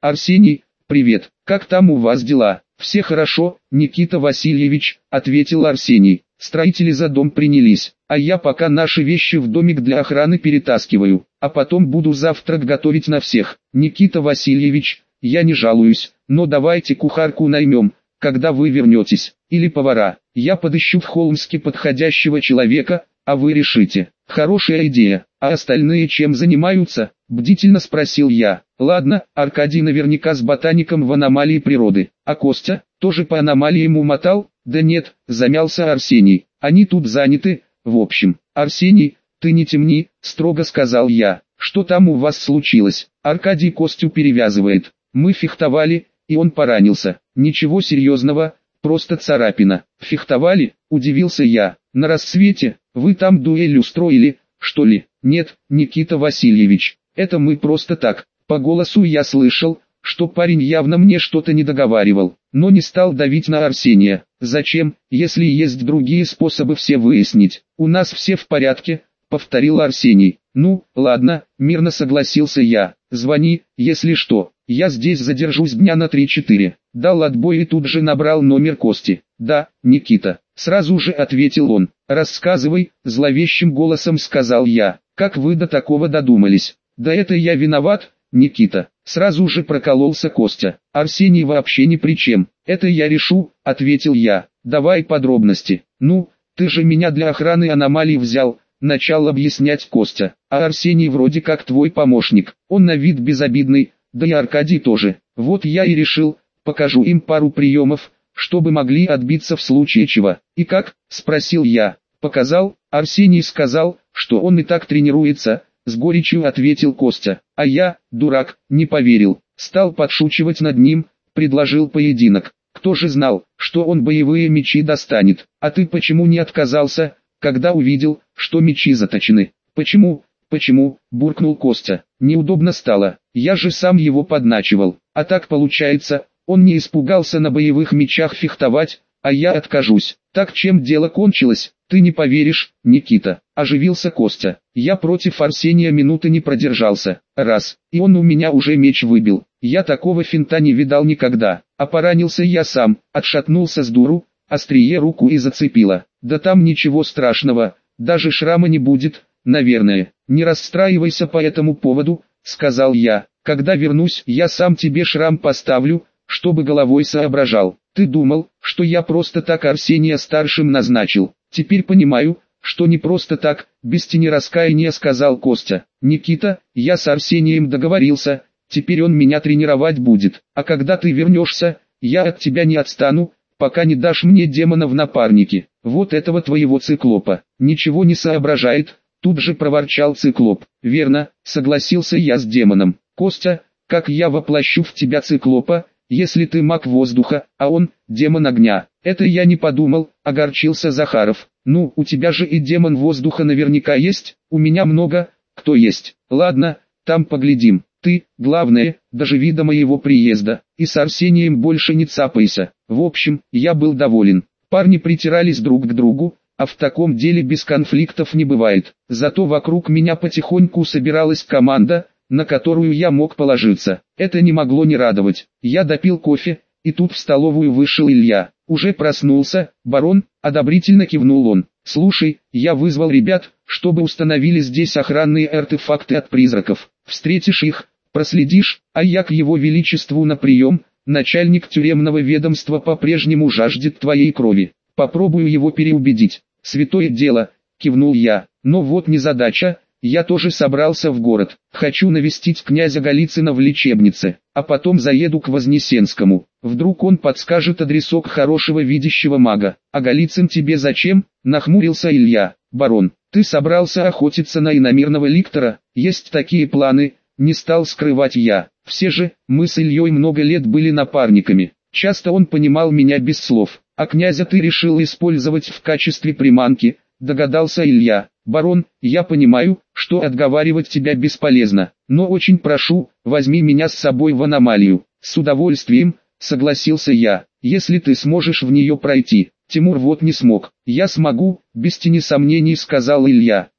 Арсений, привет, как там у вас дела? Все хорошо, Никита Васильевич, ответил Арсений. Строители за дом принялись, а я пока наши вещи в домик для охраны перетаскиваю, а потом буду завтрак готовить на всех. Никита Васильевич, я не жалуюсь, но давайте кухарку наймем, когда вы вернетесь, или повара. Я подыщу в Холмске подходящего человека, а вы решите. Хорошая идея. А остальные чем занимаются? Бдительно спросил я. Ладно, Аркадий наверняка с ботаником в аномалии природы. А Костя, тоже по аномалиям умотал? Да нет, замялся Арсений. Они тут заняты. В общем, Арсений, ты не темни, строго сказал я. Что там у вас случилось? Аркадий Костю перевязывает. Мы фехтовали, и он поранился. Ничего серьезного, просто царапина. Фехтовали? Удивился я. На рассвете? Вы там дуэль устроили, что ли? Нет, Никита Васильевич, это мы просто так. По голосу я слышал, что парень явно мне что-то не договаривал, но не стал давить на Арсения. Зачем, если есть другие способы все выяснить? У нас все в порядке, повторил Арсений. Ну, ладно, мирно согласился я. Звони, если что. Я здесь задержусь дня на 3-4. Дал отбой и тут же набрал номер Кости. Да, Никита. Сразу же ответил он. Рассказывай, зловещим голосом сказал я. Как вы до такого додумались? Да это я виноват, Никита. Сразу же прокололся Костя. Арсений вообще ни при чем. Это я решу, ответил я. Давай подробности. Ну, ты же меня для охраны аномалий взял. Начал объяснять Костя. А Арсений вроде как твой помощник. Он на вид безобидный, да и Аркадий тоже. Вот я и решил, покажу им пару приемов, чтобы могли отбиться в случае чего. И как? Спросил я. Показал, Арсений сказал, что он и так тренируется, с горечью ответил Костя. А я, дурак, не поверил. Стал подшучивать над ним, предложил поединок. Кто же знал, что он боевые мечи достанет? А ты почему не отказался, когда увидел, что мечи заточены? Почему, буркнул Костя. Неудобно стало, я же сам его подначивал. А так получается, он не испугался на боевых мечах фехтовать, а я откажусь. Так чем дело кончилось, ты не поверишь, Никита. Оживился Костя. Я против Арсения минуты не продержался. Раз, и он у меня уже меч выбил. Я такого финта не видал никогда. А поранился я сам, отшатнулся с дуру, острие руку и зацепило. Да там ничего страшного, даже шрама не будет, наверное. Не расстраивайся по этому поводу, сказал я. Когда вернусь, я сам тебе шрам поставлю, чтобы головой соображал. Ты думал, что я просто так Арсения старшим назначил. Теперь понимаю, что не просто так, без тени раскаяния сказал Костя. Никита, я с Арсением договорился, теперь он меня тренировать будет. А когда ты вернешься, я от тебя не отстану, пока не дашь мне демона в напарники. Вот этого твоего циклопа. Ничего не соображает, тут же проворчал циклоп. Верно, согласился я с демоном. Костя, как я воплощу в тебя циклопа, если ты маг воздуха, а он – демон огня? Это я не подумал, огорчился Захаров. Ну, у тебя же и демон воздуха наверняка есть, у меня много, кто есть. Ладно, там поглядим. Ты, главное, доживи до моего приезда, и с Арсением больше не цапайся. В общем, я был доволен. Парни притирались друг к другу, а в таком деле без конфликтов не бывает. Зато вокруг меня потихоньку собиралась команда, на которую я мог положиться. Это не могло не радовать. Я допил кофе, и тут в столовую вышел Илья. Уже проснулся, барон, одобрительно кивнул он. Слушай, я вызвал ребят, чтобы установили здесь охранные артефакты от призраков. Встретишь их, проследишь, а я к его величеству на прием. Начальник тюремного ведомства по-прежнему жаждет твоей крови. Попробую его переубедить. Святое дело, кивнул я. Но вот незадача. Я тоже собрался в город. Хочу навестить князя Голицына в лечебнице, а потом заеду к Вознесенскому. Вдруг он подскажет адресок хорошего видящего мага. А Голицын тебе зачем? Нахмурился Илья. Барон, ты собрался охотиться на иномирного ликтора? Есть такие планы, не стал скрывать я. Все же, мы с Ильей много лет были напарниками. Часто он понимал меня без слов. А князя ты решил использовать в качестве приманки, догадался Илья. Барон, я понимаю, что отговаривать тебя бесполезно, но очень прошу, возьми меня с собой в аномалию. С удовольствием, согласился я, если ты сможешь в нее пройти. Тимур вот не смог. Я смогу, без тени сомнений сказал Илья.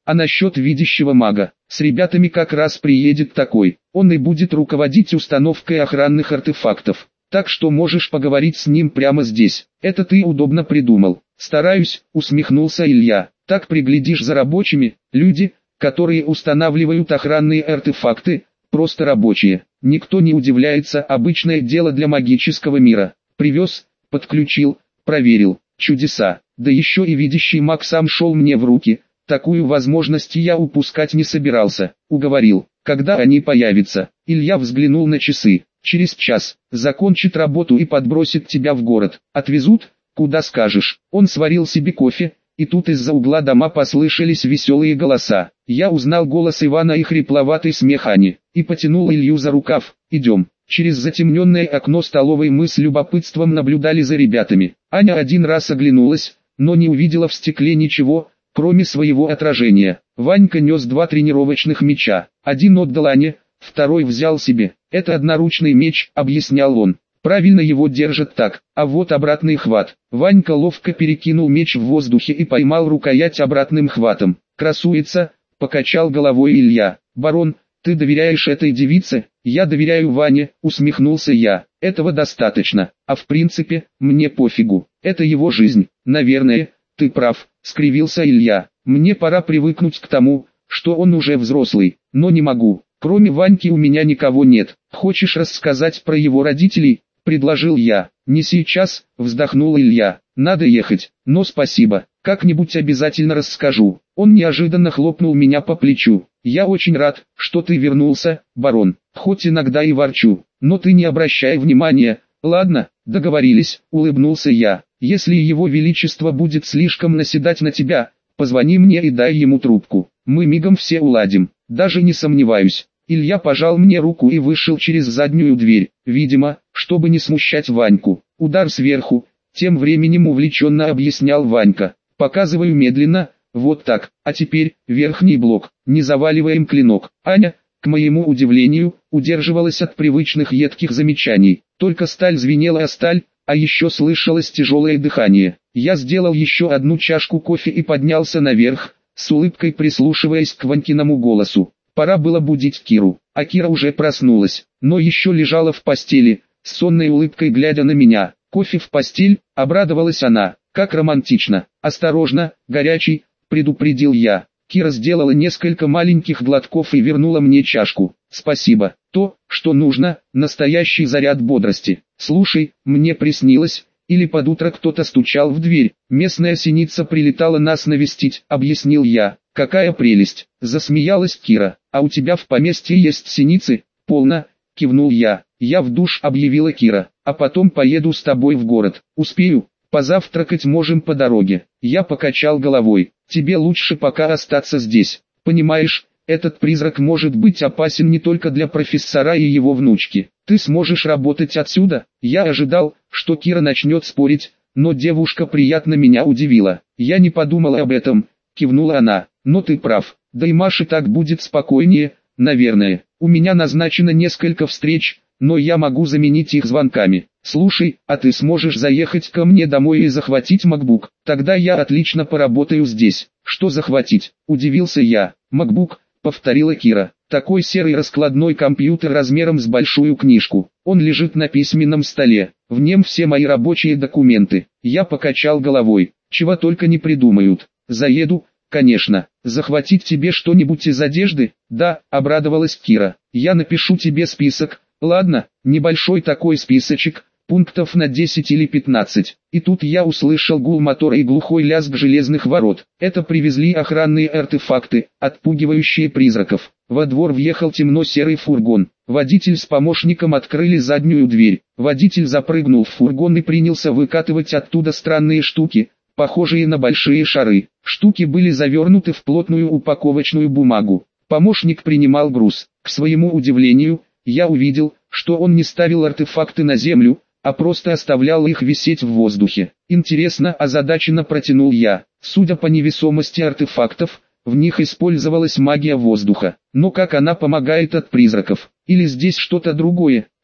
А насчет видящего мага, с ребятами как раз приедет такой, он и будет руководить установкой охранных артефактов. Так что можешь поговорить с ним прямо здесь. Это ты удобно придумал. Стараюсь, усмехнулся Илья. Так приглядишь за рабочими, люди, которые устанавливают охранные артефакты, просто рабочие. Никто не удивляется, обычное дело для магического мира. Привез, подключил, проверил. Чудеса. Да еще и видящий маг сам шел мне в руки. Такую возможность я упускать не собирался. Уговорил. Когда они появятся? Илья взглянул на часы. Через час. Закончит работу и подбросит тебя в город. Отвезут? Куда скажешь. Он сварил себе кофе, и тут из-за угла дома послышались веселые голоса. Я узнал голос Ивана и хрипловатый смех Ани, и потянул Илью за рукав. Идем. Через затемненное окно столовой мы с любопытством наблюдали за ребятами. Аня один раз оглянулась, но не увидела в стекле ничего, кроме своего отражения. Ванька нес 2 тренировочных мяча. Один отдал Ане, второй взял себе. Это одноручный меч, объяснял он. Правильно его держат так, а вот обратный хват. Ванька ловко перекинул меч в воздухе и поймал рукоять обратным хватом. Красуется, покачал головой Илья. Барон, ты доверяешь этой девице? Я доверяю Ване, усмехнулся я. Этого достаточно, а в принципе, мне пофигу. Это его жизнь. Наверное, ты прав, скривился Илья. Мне пора привыкнуть к тому, что он уже взрослый, но не могу. Кроме Ваньки у меня никого нет. Хочешь рассказать про его родителей? Предложил я. Не сейчас, вздохнул Илья. Надо ехать, но спасибо. Как-нибудь обязательно расскажу. Он неожиданно хлопнул меня по плечу. Я очень рад, что ты вернулся, барон. Хоть иногда и ворчу, но ты не обращай внимания. Ладно, договорились, улыбнулся я. Если его величество будет слишком наседать на тебя, позвони мне и дай ему трубку. Мы мигом все уладим. Даже не сомневаюсь. Илья пожал мне руку и вышел через заднюю дверь, видимо, чтобы не смущать Ваньку. Удар сверху, тем временем увлеченно объяснял Ванька. Показываю медленно, вот так, а теперь, верхний блок, не заваливаем клинок. Аня, к моему удивлению, удерживалась от привычных едких замечаний. Только сталь звенела о сталь, а еще слышалось тяжелое дыхание. Я сделал еще одну чашку кофе и поднялся наверх, с улыбкой прислушиваясь к Ванькиному голосу. Пора было будить Киру, а Кира уже проснулась, но еще лежала в постели, с сонной улыбкой глядя на меня. Кофе в постель, обрадовалась она, как романтично. Осторожно, горячий, предупредил я. Кира сделала несколько маленьких глотков и вернула мне чашку. Спасибо, то, что нужно, настоящий заряд бодрости. Слушай, мне приснилось, или под утро кто-то стучал в дверь. Местная синица прилетала нас навестить, объяснил я. Какая прелесть, засмеялась Кира. А у тебя в поместье есть синицы? Полно, кивнул я. Я в душ, объявила Кира, а потом поеду с тобой в город. Успею, позавтракать можем по дороге. Я покачал головой. Тебе лучше пока остаться здесь. Понимаешь, этот призрак может быть опасен не только для профессора и его внучки. Ты сможешь работать отсюда? Я ожидал, что Кира начнет спорить, но девушка приятно меня удивила. Я не подумала об этом, кивнула она. Но ты прав, да и Маше так будет спокойнее, наверное. У меня назначено несколько встреч, но я могу заменить их звонками. Слушай, а ты сможешь заехать ко мне домой и захватить MacBook? Тогда я отлично поработаю здесь. Что захватить? Удивился я. MacBook, повторила Кира. Такой серый раскладной компьютер размером с большую книжку. Он лежит на письменном столе. В нем все мои рабочие документы. Я покачал головой. Чего только не придумают. Заеду, конечно. Захватить тебе что-нибудь из одежды? Да, обрадовалась Кира. Я напишу тебе список. Ладно, небольшой такой списочек, пунктов на 10 или 15. И тут я услышал гул мотора и глухой лязг железных ворот. Это привезли охранные артефакты, отпугивающие призраков. Во двор въехал темно-серый фургон. Водитель с помощником открыли заднюю дверь. Водитель запрыгнул в фургон и принялся выкатывать оттуда странные штуки, похожие на большие шары. Штуки были завернуты в плотную упаковочную бумагу. Помощник принимал груз. К своему удивлению, я увидел, что он не ставил артефакты на землю, а просто оставлял их висеть в воздухе. Интересно, озадаченно протянул я. Судя по невесомости артефактов, в них использовалась магия воздуха. Но как она помогает от призраков? Или здесь что-то другое?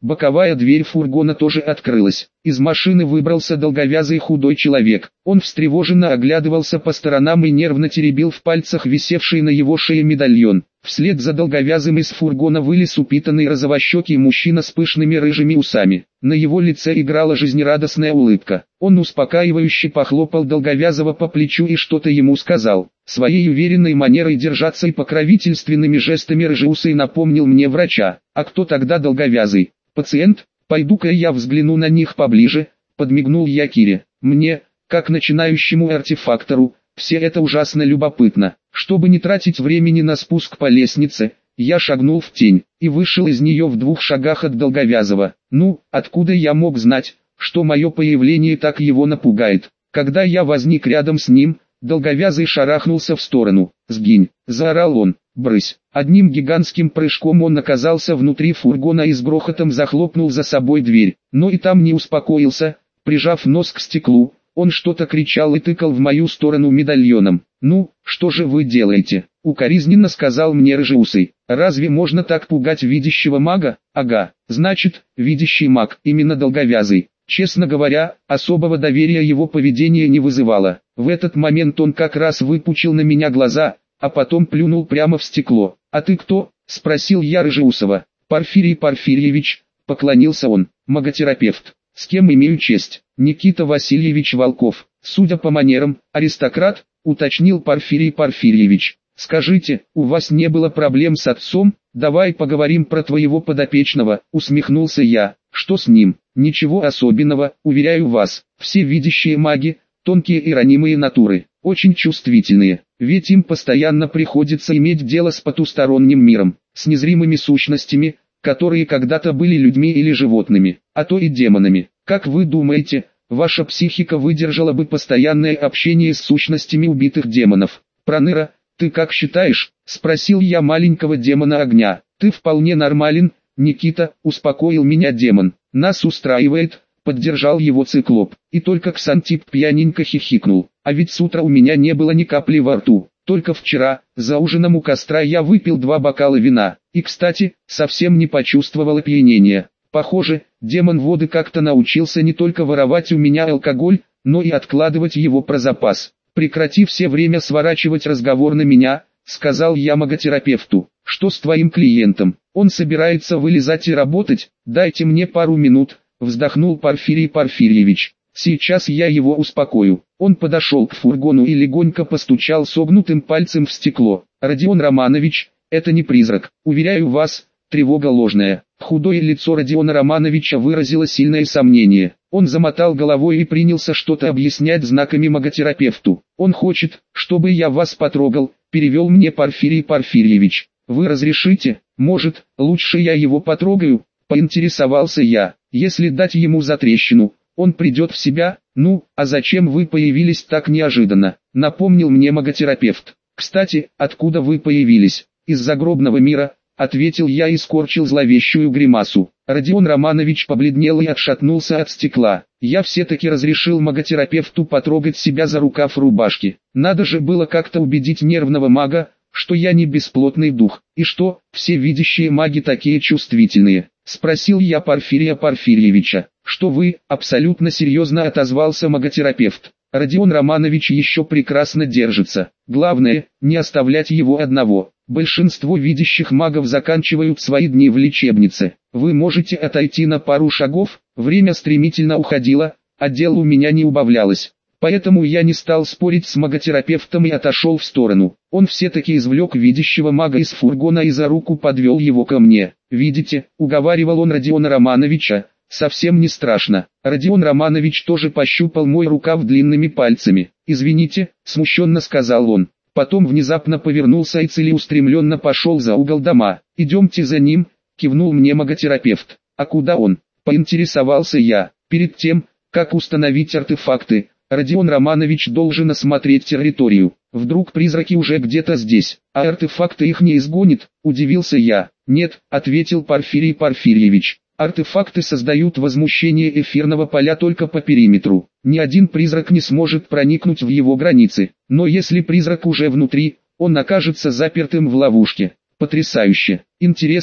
Боковая дверь фургона тоже открылась. Из машины выбрался долговязый худой человек. Он встревоженно оглядывался по сторонам и нервно теребил в пальцах висевший на его шее медальон. Вслед за долговязым из фургона вылез упитанный розовощекий мужчина с пышными рыжими усами. На его лице играла жизнерадостная улыбка. Он успокаивающе похлопал долговязого по плечу и что-то ему сказал. Своей уверенной манерой держаться и покровительственными жестами рыжеусый напомнил мне врача. А кто тогда долговязый? Пациент? Пойду-ка я взгляну на них поближе, подмигнул я Кире. Мне, как начинающему артефактору, все это ужасно любопытно. Чтобы не тратить времени на спуск по лестнице, я шагнул в тень и вышел из нее в 2 шагах от долговязого. Ну, откуда я мог знать, что мое появление так его напугает? Когда я возник рядом с ним, долговязый шарахнулся в сторону. «Сгинь!» – заорал он. «Брысь!» Одним гигантским прыжком он оказался внутри фургона и с грохотом захлопнул за собой дверь. Но и там не успокоился, прижав нос к стеклу. Он что-то кричал и тыкал в мою сторону медальоном. «Ну, что же вы делаете?» — укоризненно сказал мне рыжеусый. «Разве можно так пугать видящего мага?» «Ага, значит, видящий маг, именно долговязый». Честно говоря, особого доверия его поведение не вызывало. В этот момент он как раз выпучил на меня глаза, а потом плюнул прямо в стекло. «А ты кто?» — спросил я рыжеусова. «Порфирий Порфирьевич», — поклонился он, — «маготерапевт». «С кем имею честь?» «Никита Васильевич Волков». «Судя по манерам, аристократ», — уточнил Порфирий Порфирьевич. «Скажите, у вас не было проблем с отцом? Давай поговорим про твоего подопечного», — усмехнулся я. «Что с ним?» «Ничего особенного, уверяю вас. Все видящие маги, тонкие и ранимые натуры, очень чувствительные, ведь им постоянно приходится иметь дело с потусторонним миром, с незримыми сущностями, которые когда-то были людьми или животными, а то и демонами. Как вы думаете, ваша психика выдержала бы постоянное общение с сущностями убитых демонов?» «Проныра, ты как считаешь?» — спросил я маленького демона огня. «Ты вполне нормален, Никита», — успокоил меня демон. «Нас устраивает», — поддержал его циклоп. И только Ксантип пьяненько хихикнул. А ведь с утра у меня не было ни капли во рту. Только вчера, за ужином у костра я выпил 2 бокала вина. И, кстати, совсем не почувствовал опьянения. Похоже, демон воды как-то научился не только воровать у меня алкоголь, но и откладывать его про запас. «Прекрати все время сворачивать разговор на меня», — сказал я маготерапевту. «Что с твоим клиентом? Он собирается вылезать и работать? Дайте мне пару минут», — вздохнул Порфирий Порфирьевич. «Сейчас я его успокою». Он подошел к фургону и легонько постучал согнутым пальцем в стекло. «Родион Романович, это не призрак, уверяю вас, тревога ложная». Худое лицо Родиона Романовича выразило сильное сомнение. Он замотал головой и принялся что-то объяснять знаками маготерапевту. «Он хочет, чтобы я вас потрогал», — перевел мне Порфирий Порфирьевич. «Вы разрешите? Может, лучше я его потрогаю?» — поинтересовался я. «Если дать ему затрещину, он придет в себя». «Ну, а зачем вы появились так неожиданно?» — напомнил мне маготерапевт. «Кстати, откуда вы появились?» «Из загробного мира», — ответил я и скорчил зловещую гримасу. Родион Романович побледнел и отшатнулся от стекла. Я все-таки разрешил маготерапевту потрогать себя за рукав рубашки. Надо же было как-то убедить нервного мага, что я не бесплотный дух. «И что, все видящие маги такие чувствительные?» — спросил я Порфирия Порфирьевича. «Что вы?» — абсолютно серьезно отозвался маготерапевт. «Родион Романович еще прекрасно держится. Главное, не оставлять его одного. Большинство видящих магов заканчивают свои дни в лечебнице. Вы можете отойти на пару шагов?» Время стремительно уходило, а дел у меня не убавлялось. Поэтому я не стал спорить с маготерапевтом и отошел в сторону. Он все-таки извлек видящего мага из фургона и за руку подвел его ко мне. «Видите», — уговаривал он Родиона Романовича, — «совсем не страшно». Родион Романович тоже пощупал мой рукав длинными пальцами. «Извините», — смущенно сказал он. Потом внезапно повернулся и целеустремленно пошел за угол дома. «Идемте за ним», — кивнул мне маготерапевт. «А куда он?» — поинтересовался я. «Перед тем, как установить артефакты, Родион Романович должен осмотреть территорию. Вдруг призраки уже где-то здесь, а артефакты их не изгонит?» — удивился я. «Нет», — ответил Порфирий Порфирьевич. «Артефакты создают возмущение эфирного поля только по периметру. Ни один призрак не сможет проникнуть в его границы. Но если призрак уже внутри, он окажется запертым в ловушке». «Потрясающе! Интересно,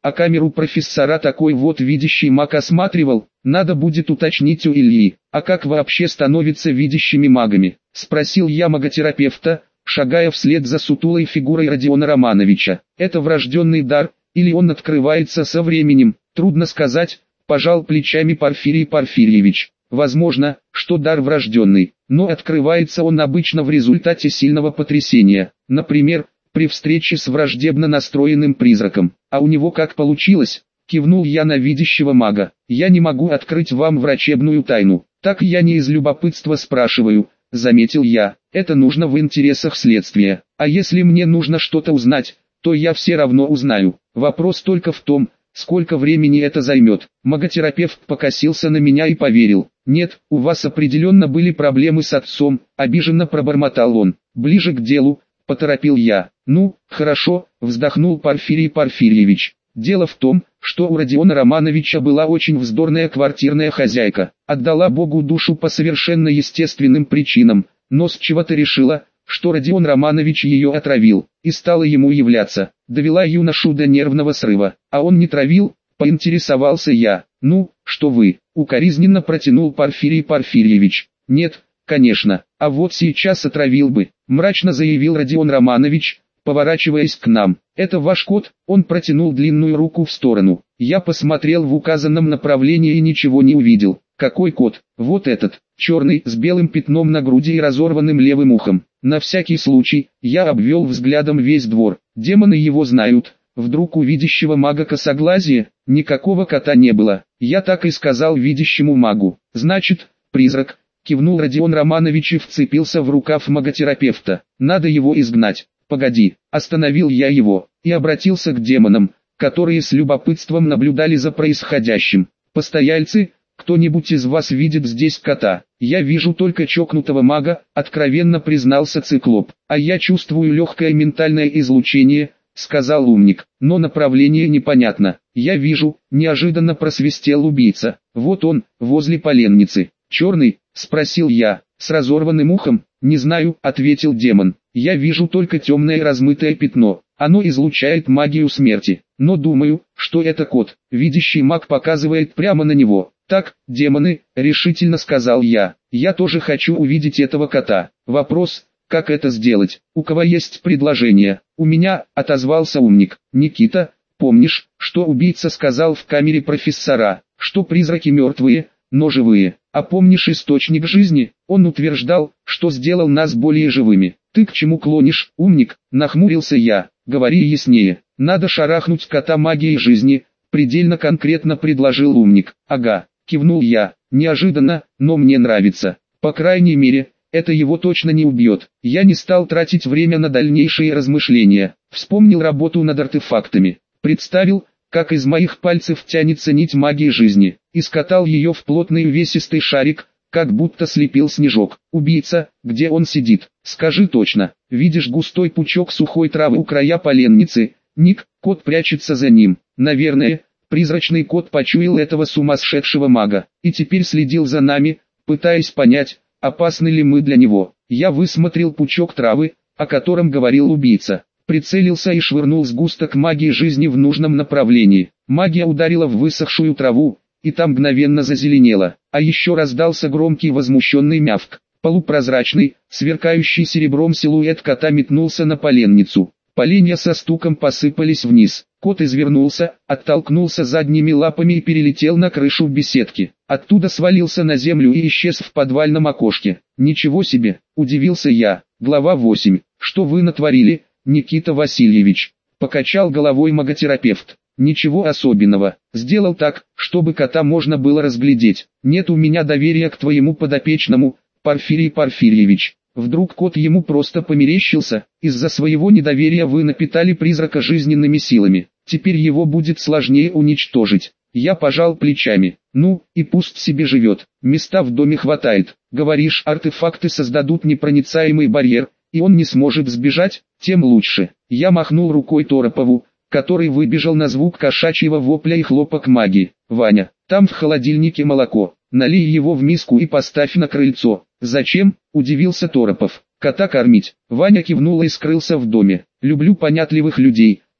А камеру профессора такой вот видящий маг осматривал, надо будет уточнить у Ильи. А как вообще становятся видящими магами? Спросил я маготерапевта, шагая вслед за сутулой фигурой Родиона Романовича. Это врожденный дар, или он открывается со временем? Трудно сказать, пожал плечами Порфирий Порфирьевич. Возможно, что дар врожденный, но открывается он обычно в результате сильного потрясения. Например, при встрече с враждебно настроенным призраком. А у него как получилось? Кивнул я на видящего мага. Я не могу открыть вам врачебную тайну. Так я не из любопытства спрашиваю, заметил я. Это нужно в интересах следствия. А если мне нужно что-то узнать, то я все равно узнаю. Вопрос только в том, сколько времени это займет. Маготерапевт покосился на меня и поверил. Нет, у вас определенно были проблемы с отцом, обиженно пробормотал он. Ближе к делу, поторопил я. Ну, хорошо, вздохнул Порфирий Порфирьевич. Дело в том, что у Родиона Романовича была очень вздорная квартирная хозяйка. Отдала Богу душу по совершенно естественным причинам, но с чего-то решила, что Родион Романович ее отравил, и стала ему являться. Довела юношу до нервного срыва. А он не травил, поинтересовался я. Ну, что вы, укоризненно протянул Порфирий Порфирьевич. Нет, конечно, а вот сейчас отравил бы, мрачно заявил Родион Романович, поворачиваясь к нам. Это ваш кот? Он протянул длинную руку в сторону. Я посмотрел в указанном направлении и ничего не увидел. Какой кот? Вот этот, черный, с белым пятном на груди и разорванным левым ухом. На всякий случай, я обвел взглядом весь двор. Демоны его знают. Вдруг у видящего мага косоглазие? Никакого кота не было. Я так и сказал видящему магу. Значит, призрак. Кивнул Родион Романович и вцепился в рукав маготерапевта. Надо его изгнать. Погоди, остановил я его, и обратился к демонам, которые с любопытством наблюдали за происходящим. Постояльцы, кто-нибудь из вас видит здесь кота? Я вижу только чокнутого мага, откровенно признался циклоп. А я чувствую легкое ментальное излучение, сказал умник, но направление непонятно. Я вижу, неожиданно просвистел убийца. Вот он, возле поленницы. Черный? Спросил я, с разорванным ухом. Не знаю, ответил демон. Я вижу только темное размытое пятно. Оно излучает магию смерти. Но думаю, что это кот. Видящий маг показывает прямо на него. Так, демоны, решительно сказал я. Я тоже хочу увидеть этого кота. Вопрос, как это сделать? У кого есть предложение? У меня, отозвался умник. Никита, помнишь, что убийца сказал в камере профессора? Что призраки мертвые, но живые. А помнишь источник жизни? Он утверждал, что сделал нас более живыми. Ты к чему клонишь, умник? Нахмурился я. Говори яснее. Надо шарахнуть кота магией жизни, предельно конкретно предложил умник. Ага, кивнул я. Неожиданно, но мне нравится. По крайней мере, это его точно не убьет. Я не стал тратить время на дальнейшие размышления. Вспомнил работу над артефактами. Представил, как из моих пальцев тянется нить магии жизни, и скатал ее в плотный увесистый шарик, как будто слепил снежок. Убийца, где он сидит? Скажи точно. Видишь густой пучок сухой травы у края поленницы? Ник, кот прячется за ним. Наверное, призрачный кот почуял этого сумасшедшего мага, и теперь следил за нами, пытаясь понять, опасны ли мы для него. Я высмотрел пучок травы, о котором говорил убийца. Прицелился и швырнул сгусток магии жизни в нужном направлении. Магия ударила в высохшую траву, и там мгновенно зазеленело. А еще раздался громкий возмущенный мявк. Полупрозрачный, сверкающий серебром силуэт кота метнулся на поленницу. Поленья со стуком посыпались вниз. Кот извернулся, оттолкнулся задними лапами и перелетел на крышу беседки. Оттуда свалился на землю и исчез в подвальном окошке. Ничего себе, удивился я. Глава 8. Что вы натворили, Никита Васильевич? Покачал головой маготерапевт. Ничего особенного. Сделал так, чтобы кота можно было разглядеть. Нет у меня доверия к твоему подопечному, Порфирий Порфирьевич. Вдруг кот ему просто померещился, из-за своего недоверия вы напитали призрака жизненными силами. Теперь его будет сложнее уничтожить. Я пожал плечами. Ну, и пусть себе живет. Места в доме хватает. Говоришь, артефакты создадут непроницаемый барьер, и он не сможет сбежать, тем лучше. Я махнул рукой Торопову, который выбежал на звук кошачьего вопля и хлопок магии. Ваня, там в холодильнике молоко. Налей его в миску и поставь на крыльцо. Зачем? Удивился Торопов. Кота кормить. Ваня кивнул и скрылся в доме. Люблю понятливых людей,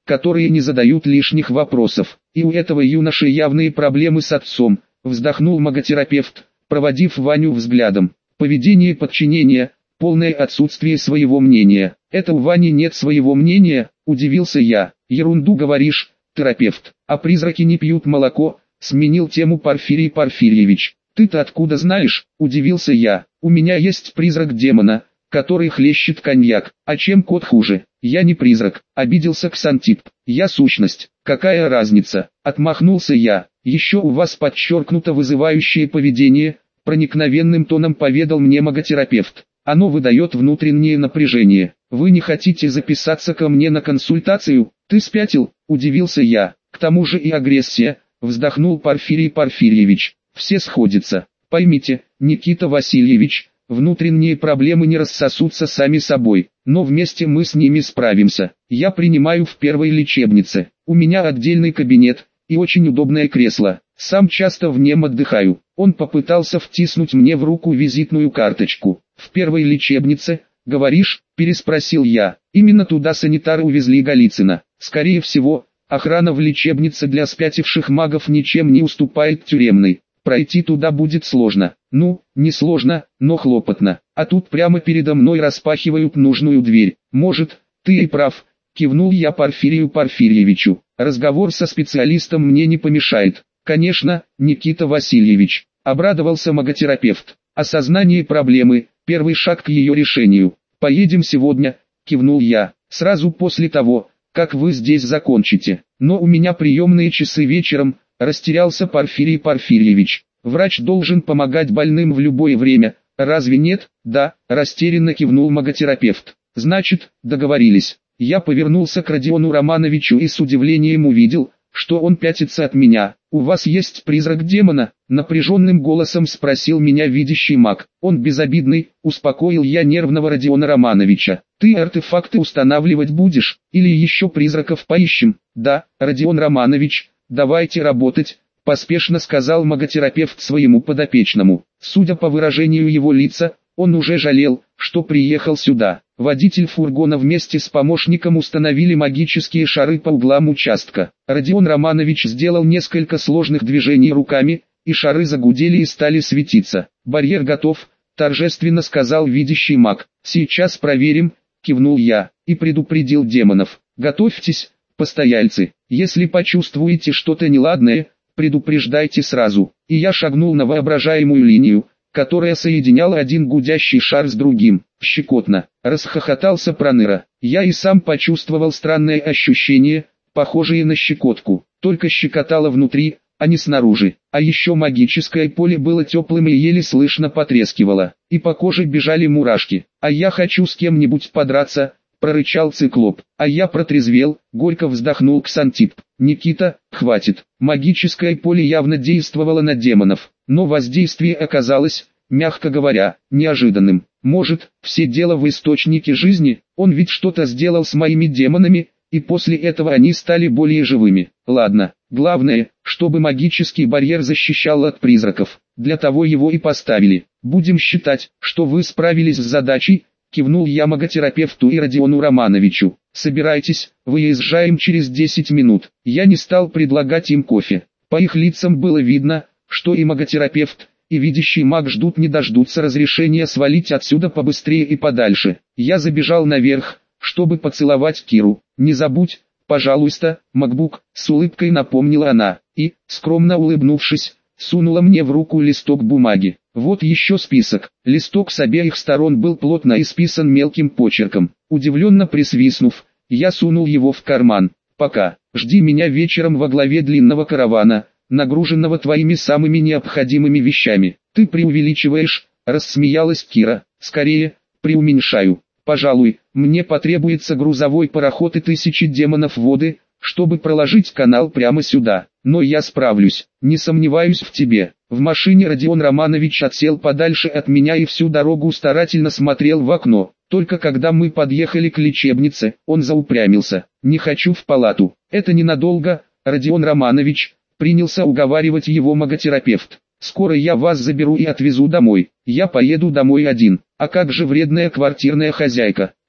которые не задают лишних вопросов. И у этого юноши явные проблемы с отцом, вздохнул маготерапевт, проводив Ваню взглядом. Поведение подчинения, полное отсутствие своего мнения. Это у Вани нет своего мнения, удивился я. Ерунду говоришь, терапевт. А призраки не пьют молоко, сменил тему Порфирий Порфирьевич. Ты-то откуда знаешь, удивился я. У меня есть призрак демона, который хлещет коньяк. А чем кот хуже? Я не призрак, обиделся Ксантип. Я сущность. Какая разница? Отмахнулся я. Еще у вас подчеркнуто вызывающее поведение, проникновенным тоном поведал мне маготерапевт. Оно выдает внутреннее напряжение. Вы не хотите записаться ко мне на консультацию? Ты спятил? Удивился я. К тому же и агрессия, вздохнул Порфирий Порфирьевич. Все сходятся. Поймите, Никита Васильевич, внутренние проблемы не рассосутся сами собой, но вместе мы с ними справимся. Я принимаю в первой лечебнице. У меня отдельный кабинет и очень удобное кресло. Сам часто в нем отдыхаю. Он попытался втиснуть мне в руку визитную карточку. В первой лечебнице, говоришь, переспросил я. Именно туда санитары увезли Голицына. Скорее всего, охрана в лечебнице для спятивших магов ничем не уступает тюремной. Пройти туда будет сложно. Ну, не сложно, но хлопотно. А тут прямо передо мной распахивают нужную дверь. Может, ты и прав, кивнул я Порфирию Порфирьевичу. Разговор со специалистом мне не помешает. Конечно, Никита Васильевич, обрадовался маготерапевт. Осознание проблемы, первый шаг к ее решению. Поедем сегодня, кивнул я, сразу после того, как вы здесь закончите. Но у меня приемные часы вечером, растерялся Порфирий Порфирьевич. Врач должен помогать больным в любое время, разве нет? Да, растерянно кивнул маготерапевт. Значит, договорились. Я повернулся к Родиону Романовичу и с удивлением увидел, что он пятится от меня. «У вас есть призрак демона?» — напряженным голосом спросил меня видящий маг. «Он безобидный», — успокоил я нервного Родиона Романовича. «Ты артефакты устанавливать будешь? Или еще призраков поищем?» «Да, Родион Романович, давайте работать», — поспешно сказал маготерапевт своему подопечному. Судя по выражению его лица, он уже жалел, что приехал сюда. Водитель фургона вместе с помощником установили магические шары по углам участка. Родион Романович сделал несколько сложных движений руками, и шары загудели и стали светиться. «Барьер готов», — торжественно сказал видящий маг. «Сейчас проверим», — кивнул я, и предупредил демонов. «Готовьтесь, постояльцы, если почувствуете что-то неладное, предупреждайте сразу». И я шагнул на воображаемую линию, которая соединяла один гудящий шар с другим. Щекотно, расхохотался Проныра. Я и сам почувствовал странное ощущение, похожее на щекотку, только щекотало внутри, а не снаружи. А еще магическое поле было теплым и еле слышно потрескивало, и по коже бежали мурашки. «А я хочу с кем-нибудь подраться», — прорычал циклоп. «А я протрезвел», — горько вздохнул Ксантип. «Никита, хватит». Магическое поле явно действовало на демонов, но воздействие оказалось, мягко говоря, неожиданным. Может, все дело в источнике жизни? Он ведь что-то сделал с моими демонами, и после этого они стали более живыми. Ладно, главное, чтобы магический барьер защищал от призраков. Для того его и поставили. Будем считать, что вы справились с задачей, кивнул я маготерапевту и Родиону Романовичу. Собирайтесь, выезжаем через 10 минут. Я не стал предлагать им кофе. По их лицам было видно, что и маготерапевт, и видящий маг ждут не дождутся разрешения свалить отсюда побыстрее и подальше. Я забежал наверх, чтобы поцеловать Киру. «Не забудь, пожалуйста, MacBook», — с улыбкой напомнила она, и, скромно улыбнувшись, сунула мне в руку листок бумаги. Вот еще список. Листок с обеих сторон был плотно исписан мелким почерком. Удивленно присвистнув, я сунул его в карман. «Пока, жди меня вечером во главе длинного каравана, нагруженного твоими самыми необходимыми вещами». «Ты преувеличиваешь», — рассмеялась Кира. «Скорее, преуменьшаю. Пожалуй, мне потребуется грузовой пароход и 1000 демонов воды, чтобы проложить канал прямо сюда. Но я справлюсь, не сомневаюсь в тебе». В машине Родион Романович отсел подальше от меня и всю дорогу старательно смотрел в окно. Только когда мы подъехали к лечебнице, он заупрямился. «Не хочу в палату. Это ненадолго, Родион Романович», — принялся уговаривать его маготерапевт. «Скоро я вас заберу и отвезу домой. Я поеду домой один. А как же вредная квартирная хозяйка?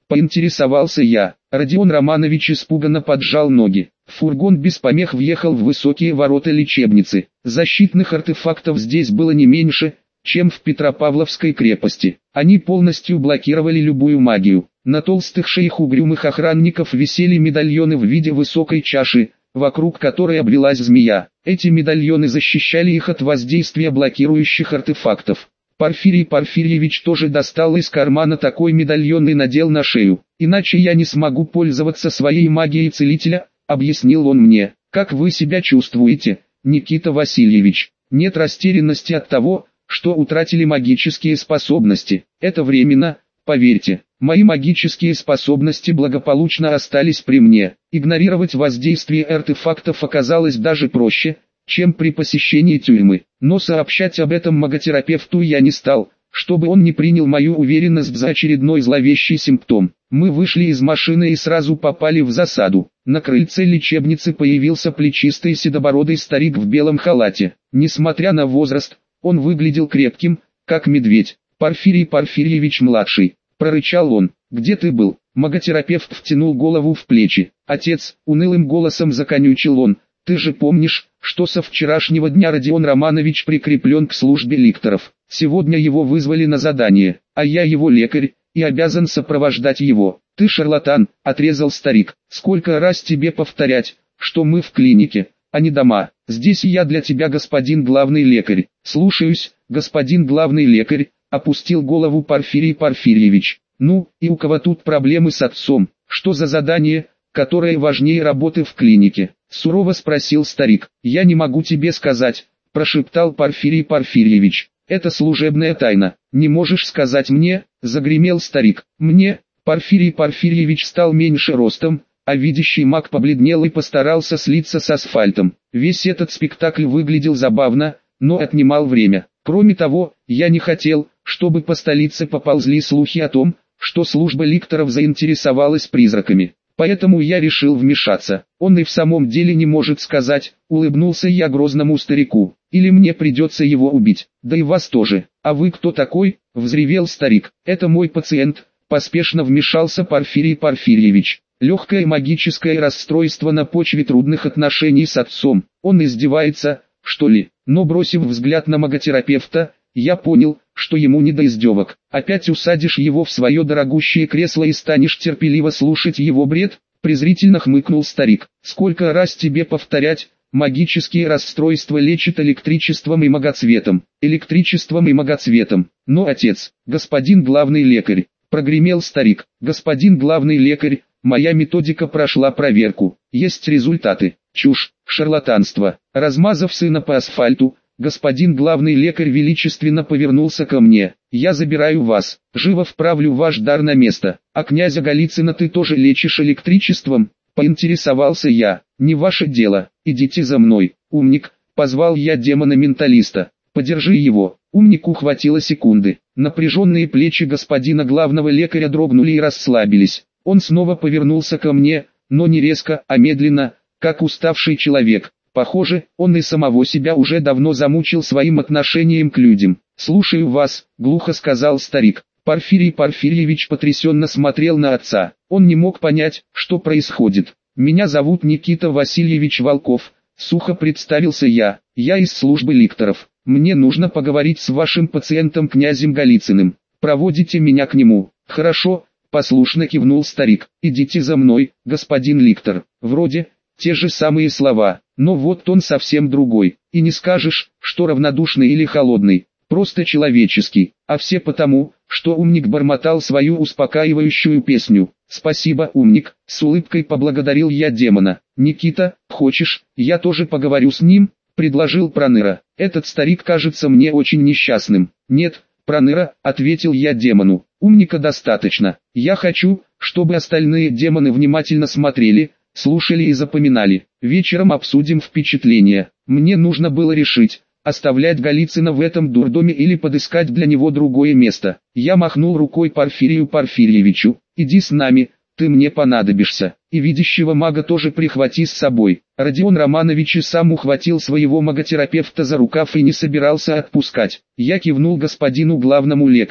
Поинтересовался я. Родион Романович испуганно поджал ноги. Фургон без помех въехал в высокие ворота лечебницы. Защитных артефактов здесь было не меньше, чем в Петропавловской крепости. Они полностью блокировали любую магию. На толстых шеях угрюмых охранников висели медальоны в виде высокой чаши, вокруг которой обвилась змея. Эти медальоны защищали их от воздействия блокирующих артефактов. Порфирий Порфирьевич тоже достал из кармана такой медальон и надел на шею. «Иначе я не смогу пользоваться своей магией целителя», — объяснил он мне. «Как вы себя чувствуете, Никита Васильевич?» «Нет растерянности от того, что утратили магические способности. Это временно, поверьте. Мои магические способности благополучно остались при мне. Игнорировать воздействие артефактов оказалось даже проще, чем при посещении тюрьмы. Но сообщать об этом маготерапевту я не стал, чтобы он не принял мою уверенность за очередной зловещий симптом. Мы вышли из машины и сразу попали в засаду. На крыльце лечебницы появился плечистый седобородый старик в белом халате. Несмотря на возраст, он выглядел крепким, как медведь. «Порфирий Порфирьевич-младший», — прорычал он. «Где ты был?» Маготерапевт втянул голову в плечи. «Отец», — унылым голосом законючил он, — «ты же помнишь, что со вчерашнего дня Родион Романович прикреплен к службе ликторов. Сегодня его вызвали на задание, а я его лекарь, и обязан сопровождать его». «Ты шарлатан», — отрезал старик. «Сколько раз тебе повторять, что мы в клинике, а не дома? Здесь я для тебя господин главный лекарь». «Слушаюсь, господин главный лекарь», — опустил голову Порфирий Порфирьевич. «Ну, и у кого тут проблемы с отцом? Что за задание, которое важнее работы в клинике?» — сурово спросил старик. «Я не могу тебе сказать», — прошептал Порфирий Порфирьевич. «Это служебная тайна. Не можешь сказать мне?» — загремел старик. «Мне?» Порфирий Порфирьевич стал меньше ростом, а видящий маг побледнел и постарался слиться с асфальтом. Весь этот спектакль выглядел забавно, но отнимал время. Кроме того, я не хотел, чтобы по столице поползли слухи о том, что служба ликторов заинтересовалась призраками. Поэтому я решил вмешаться. Он и в самом деле не может сказать, улыбнулся я грозному старику. Или мне придется его убить, да и вас тоже. А вы кто такой? Взревел старик. Это мой пациент, поспешно вмешался Порфирий Порфирьевич. Легкое магическое расстройство на почве трудных отношений с отцом. Он издевается, что ли? Но бросив взгляд на маготерапевта, я понял, что ему не до издевок. Опять усадишь его в свое дорогущее кресло и станешь терпеливо слушать его бред? Презрительно хмыкнул старик. Сколько раз тебе повторять, магические расстройства лечат электричеством и магоцветом. Электричеством и магоцветом. Но отец, господин главный лекарь, прогремел старик. Господин главный лекарь, моя методика прошла проверку. Есть результаты. Чушь, шарлатанство. Размазав сына по асфальту, господин главный лекарь величественно повернулся ко мне. «Я забираю вас, живо вправлю ваш дар на место. А князя Голицына ты тоже лечишь электричеством?» — поинтересовался я. «Не ваше дело, идите за мной, умник», — позвал я демона-менталиста. «Подержи его». Умнику хватило секунды. Напряженные плечи господина главного лекаря дрогнули и расслабились. Он снова повернулся ко мне, но не резко, а медленно, как уставший человек. Похоже, он и самого себя уже давно замучил своим отношением к людям. «Слушаю вас», — глухо сказал старик. Порфирий Порфирьевич потрясенно смотрел на отца. Он не мог понять, что происходит. «Меня зовут Никита Васильевич Волков», — сухо представился я. «Я из службы ликторов. Мне нужно поговорить с вашим пациентом князем Голицыным. Проводите меня к нему». «Хорошо», — послушно кивнул старик. «Идите за мной, господин ликтор». Вроде те же самые слова, но вот он совсем другой. И не скажешь, что равнодушный или холодный, просто человеческий. А все потому, что умник бормотал свою успокаивающую песню. «Спасибо, умник», — с улыбкой поблагодарил я демона. «Никита, хочешь, я тоже поговорю с ним?» — предложил Проныра. «Этот старик кажется мне очень несчастным». «Нет, Проныра», — ответил я демону. «Умника достаточно. Я хочу, чтобы остальные демоны внимательно смотрели, слушали и запоминали. Вечером обсудим впечатления. Мне нужно было решить, оставлять Голицына в этом дурдоме или подыскать для него другое место». Я махнул рукой Порфирию Порфирьевичу. «Иди с нами, ты мне понадобишься. И видящего мага тоже прихвати с собой». Родион Романович и сам ухватил своего маготерапевта за рукав и не собирался отпускать. Я кивнул господину главному лекарю.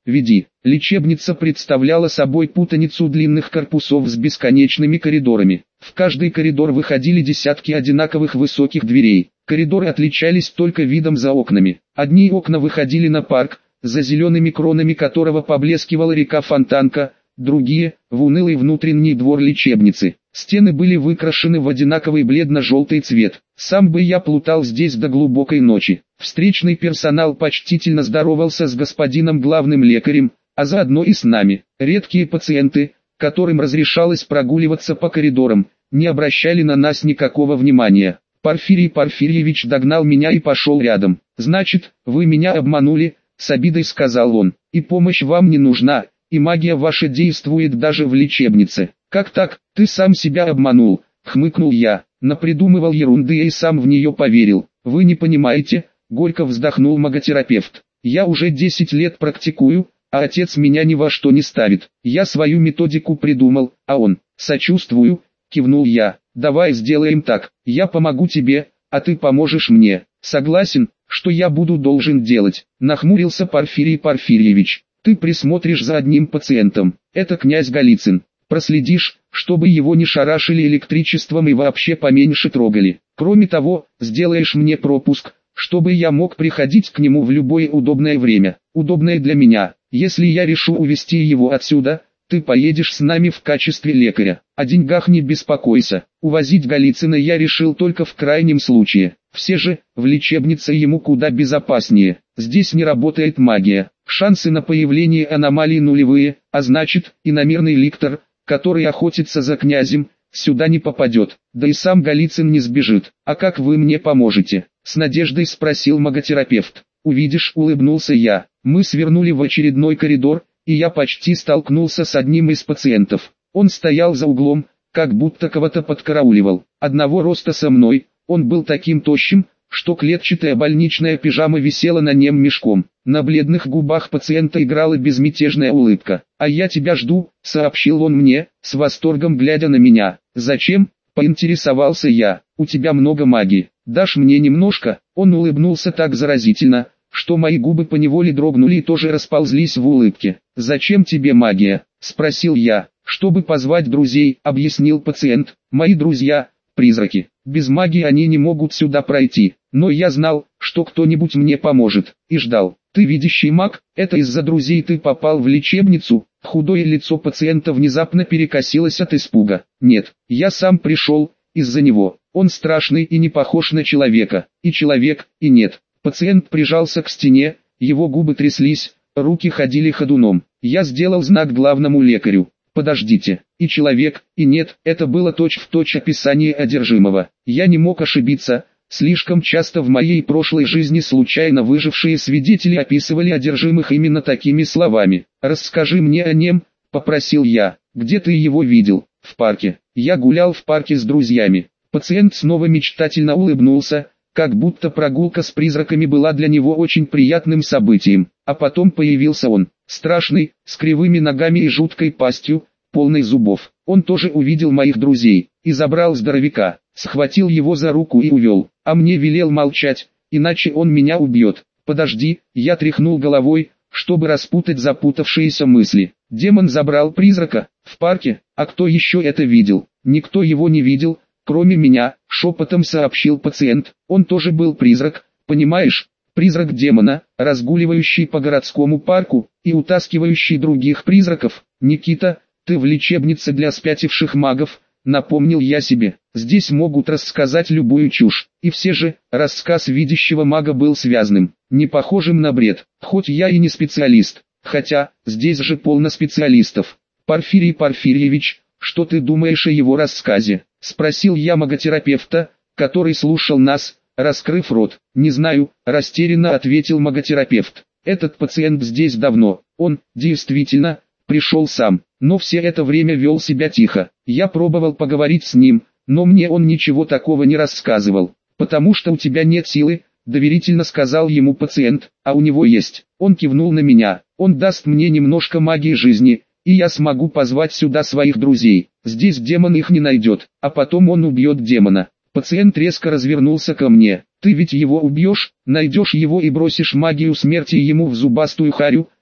веди». Лечебница представляла собой путаницу длинных корпусов с бесконечными коридорами. В каждый коридор выходили десятки одинаковых высоких дверей. Коридоры отличались только видом за окнами. Одни окна выходили на парк, за зелеными кронами которого поблескивала река Фонтанка, другие – в унылый внутренний двор лечебницы. Стены были выкрашены в одинаковый бледно-желтый цвет. Сам бы я плутал здесь до глубокой ночи. Встречный персонал почтительно здоровался с господином главным лекарем, а заодно и с нами. Редкие пациенты, которым разрешалось прогуливаться по коридорам, не обращали на нас никакого внимания. Порфирий Порфирьевич догнал меня и пошел рядом. «Значит, вы меня обманули», — с обидой сказал он, — «и помощь вам не нужна, и магия ваша действует даже в лечебнице». «Как так, ты сам себя обманул?» — хмыкнул я, напридумывал ерунды и сам в нее поверил. «Вы не понимаете», — горько вздохнул маготерапевт. «Я уже 10 лет практикую, а отец меня ни во что не ставит. Я свою методику придумал, а он...» «Сочувствую», — кивнул я. «Давай сделаем так, я помогу тебе, а ты поможешь мне». «Согласен, что я буду должен делать?» — нахмурился Порфирий Порфирьевич. «Ты присмотришь за одним пациентом, это князь Голицын. Проследишь, чтобы его не шарашили электричеством и вообще поменьше трогали. Кроме того, сделаешь мне пропуск, чтобы я мог приходить к нему в любое удобное время, удобное для меня. Если я решу увезти его отсюда, ты поедешь с нами в качестве лекаря. О деньгах не беспокойся. Увозить Голицына я решил только в крайнем случае. Все же, в лечебнице ему куда безопаснее. Здесь не работает магия. Шансы на появление аномалий нулевые, а значит, иномирный ликтор, который охотится за князем, сюда не попадет. Да и сам Голицын не сбежит. «А как вы мне поможете?» — с надеждой спросил маготерапевт. «Увидишь», — улыбнулся я. Мы свернули в очередной коридор, и я почти столкнулся с одним из пациентов. Он стоял за углом, как будто кого-то подкарауливал. Одного роста со мной, он был таким тощим, что клетчатая больничная пижама висела на нем мешком. На бледных губах пациента играла безмятежная улыбка. «А я тебя жду», — сообщил он мне, с восторгом глядя на меня. «Зачем?» — поинтересовался я. «У тебя много магии. Дашь мне немножко?» Он улыбнулся так заразительно, что мои губы поневоле дрогнули и тоже расползлись в улыбке. «Зачем тебе магия?» — спросил я. «Чтобы позвать друзей», — объяснил пациент. «Мои друзья — призраки. Без магии они не могут сюда пройти. Но я знал, что кто-нибудь мне поможет, и ждал». «Ты видящий маг? Это из-за друзей ты попал в лечебницу?» Худое лицо пациента внезапно перекосилось от испуга. «Нет, я сам пришел, из-за него. Он страшный и не похож на человека. И человек, и нет». Пациент прижался к стене, его губы тряслись, руки ходили ходуном. Я сделал знак главному лекарю. «Подождите, и человек, и нет», это было точь-в-точь описание одержимого. Я не мог ошибиться. Слишком часто в моей прошлой жизни случайно выжившие свидетели описывали одержимых именно такими словами. «Расскажи мне о нем», — попросил я. «Где ты его видел?» «В парке. Я гулял в парке с друзьями». Пациент снова мечтательно улыбнулся, как будто прогулка с призраками была для него очень приятным событием. А потом появился он, страшный, с кривыми ногами и жуткой пастью, полной зубов. Он тоже увидел моих друзей, и забрал здоровяка, схватил его за руку и увел, а мне велел молчать, иначе он меня убьет. «Подожди», я тряхнул головой, чтобы распутать запутавшиеся мысли. Демон забрал призрака, в парке, а кто еще это видел? Никто его не видел, кроме меня, шепотом сообщил пациент. Он тоже был призрак, понимаешь? Призрак демона, разгуливающий по городскому парку, и утаскивающий других призраков. «Никита, ты в лечебнице для спятивших магов», напомнил я себе. Здесь могут рассказать любую чушь. И все же, рассказ видящего мага был связным, не похожим на бред. Хоть я и не специалист, хотя, здесь же полно специалистов. «Порфирий Порфирьевич, что ты думаешь о его рассказе?» Спросил я маготерапевта, который слушал нас, раскрыв рот. «Не знаю», растерянно ответил маготерапевт. «Этот пациент здесь давно, он, действительно, пришел сам, но все это время вел себя тихо. Я пробовал поговорить с ним, но мне он ничего такого не рассказывал. «Потому что у тебя нет силы», доверительно сказал ему пациент, «а у него есть». Он кивнул на меня. «Он даст мне немножко магии жизни, и я смогу позвать сюда своих друзей. Здесь демон их не найдет, а потом он убьет демона». Пациент резко развернулся ко мне. «Ты ведь его убьешь, найдешь его и бросишь магию смерти ему в зубастую харю?»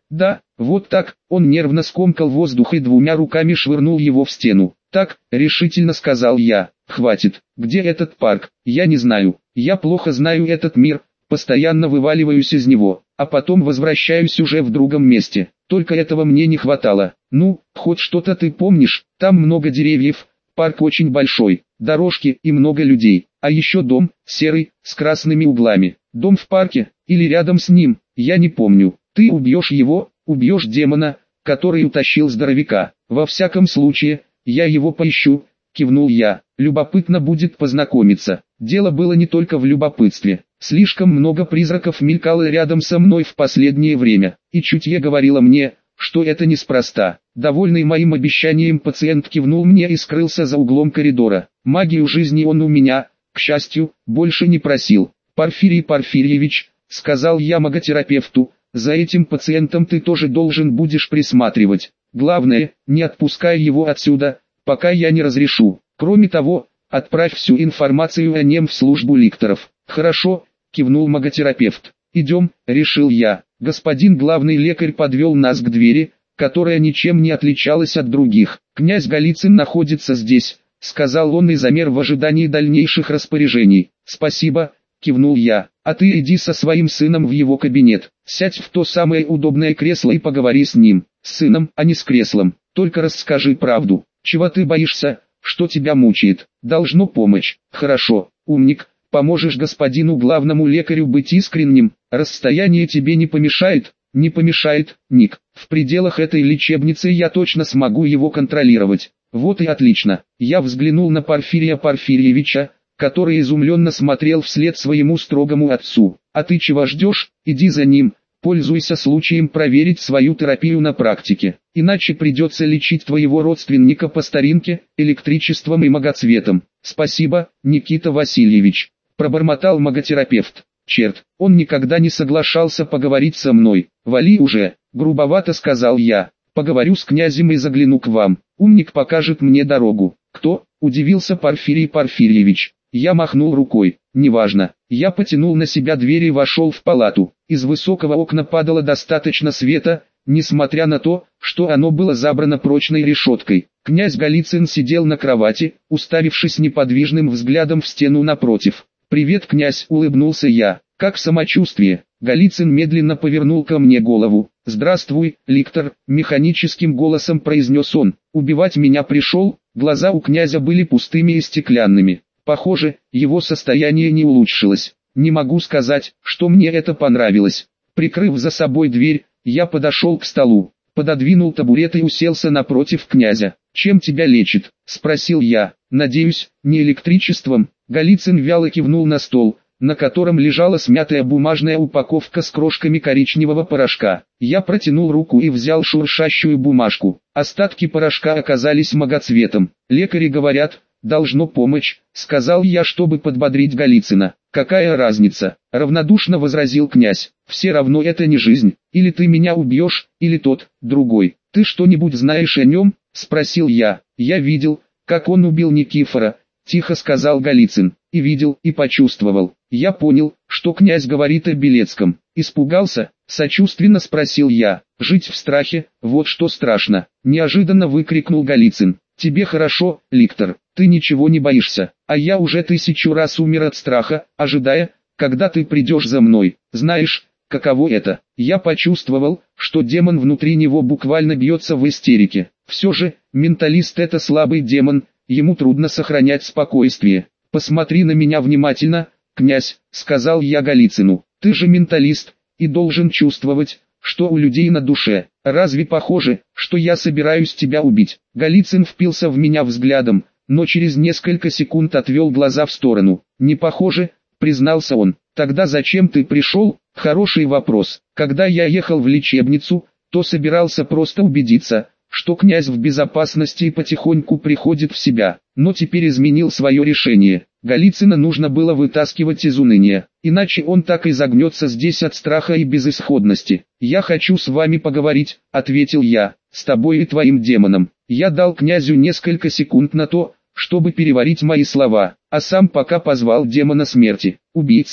Да, вот так. Он нервно скомкал воздух и двумя руками швырнул его в стену. Так, решительно сказал я. Хватит. Где этот парк? Я не знаю. Я плохо знаю этот мир. Постоянно вываливаюсь из него, а потом возвращаюсь уже в другом месте. Только этого мне не хватало. Ну, хоть что-то ты помнишь? Там много деревьев, парк очень большой, дорожки и много людей. А еще дом, серый, с красными углами. Дом в парке, или рядом с ним, я не помню. Ты убьешь его, убьешь демона, который утащил здоровяка. Во всяком случае, я его поищу, кивнул я. Любопытно будет познакомиться. Дело было не только в любопытстве. Слишком много призраков мелькало рядом со мной в последнее время, и чутье говорило мне, что это неспроста. Довольный моим обещанием пациент кивнул мне и скрылся за углом коридора. Магию жизни он у меня, к счастью, больше не просил. «Порфирий Порфирьевич», — сказал я маготерапевту, — «за этим пациентом ты тоже должен будешь присматривать. Главное, не отпускай его отсюда, пока я не разрешу. Кроме того, отправь всю информацию о нем в службу ликторов». «Хорошо», — кивнул маготерапевт. «Идем», — решил я. Господин главный лекарь подвел нас к двери, которая ничем не отличалась от других. «Князь Голицын находится здесь», — сказал он и замер в ожидании дальнейших распоряжений. «Спасибо», — кивнул я. «А ты иди со своим сыном в его кабинет. Сядь в то самое удобное кресло и поговори с ним. С сыном, а не с креслом. Только расскажи правду. Чего ты боишься, что тебя мучает? Должно помочь». «Хорошо, умник. Поможешь господину главному лекарю быть искренним, расстояние тебе не помешает?» «Не помешает, Ник. В пределах этой лечебницы я точно смогу его контролировать». «Вот и отлично». Я взглянул на Порфирия Порфирьевича, который изумленно смотрел вслед своему строгому отцу. «А ты чего ждешь? Иди за ним, пользуйся случаем проверить свою терапию на практике. Иначе придется лечить твоего родственника по старинке, электричеством и магоцветом». «Спасибо, Никита Васильевич», — пробормотал маготерапевт. «Черт, он никогда не соглашался поговорить со мной. Вали уже», — грубовато сказал я. «Поговорю с князем и загляну к вам. Умник покажет мне дорогу». «Кто?» — удивился Порфирий Порфирьевич. Я махнул рукой. «Неважно». Я потянул на себя дверь и вошел в палату. Из высокого окна падало достаточно света, несмотря на то, что оно было забрано прочной решеткой. Князь Голицын сидел на кровати, уставившись неподвижным взглядом в стену напротив. «Привет, князь», — улыбнулся я. «Как самочувствие?» Голицын медленно повернул ко мне голову. «Здравствуй, ликтор», — механическим голосом произнес он. «Убивать меня пришел?» Глаза у князя были пустыми и стеклянными. Похоже, его состояние не улучшилось. Не могу сказать, что мне это понравилось. Прикрыв за собой дверь, я подошел к столу, пододвинул табурет и уселся напротив князя. «Чем тебя лечит?» — спросил я. «Надеюсь, не электричеством?» Голицын вяло кивнул на стол, на котором лежала смятая бумажная упаковка с крошками коричневого порошка. Я протянул руку и взял шуршащую бумажку. Остатки порошка оказались магоцветом. «Лекари говорят, должно помочь», — сказал я, чтобы подбодрить Голицына. «Какая разница?» — равнодушно возразил князь. «Все равно это не жизнь. Или ты меня убьешь, или тот, другой. Ты что-нибудь знаешь о нем?» — спросил я. «Я видел, как он убил Никифора», — тихо сказал Голицын. «И видел, и почувствовал». Я понял, что князь говорит о Белецком. «Испугался?» — сочувственно спросил я. «Жить в страхе, вот что страшно», — неожиданно выкрикнул Голицын. «Тебе хорошо, ликтор, ты ничего не боишься, а я уже 1000 раз умер от страха, ожидая, когда ты придешь за мной. Знаешь, каково это?» Я почувствовал, что демон внутри него буквально бьется в истерике. Все же, менталист — это слабый демон, ему трудно сохранять спокойствие. «Посмотри на меня внимательно, князь», — сказал я Голицыну. «Ты же менталист, и должен чувствовать, что у людей на душе. Разве похоже, что я собираюсь тебя убить?» Голицын впился в меня взглядом, но через несколько секунд отвел глаза в сторону. «Не похоже», — признался он. «Тогда зачем ты пришел?» «Хороший вопрос. Когда я ехал в лечебницу, то собирался просто убедиться, что князь в безопасности и потихоньку приходит в себя, но теперь изменил свое решение. Голицына нужно было вытаскивать из уныния, иначе он так и загнется здесь от страха и безысходности. «Я хочу с вами поговорить», — ответил я, — «с тобой и твоим демоном». Я дал князю несколько секунд на то, чтобы переварить мои слова, а сам пока позвал демона смерти. «Убийца»,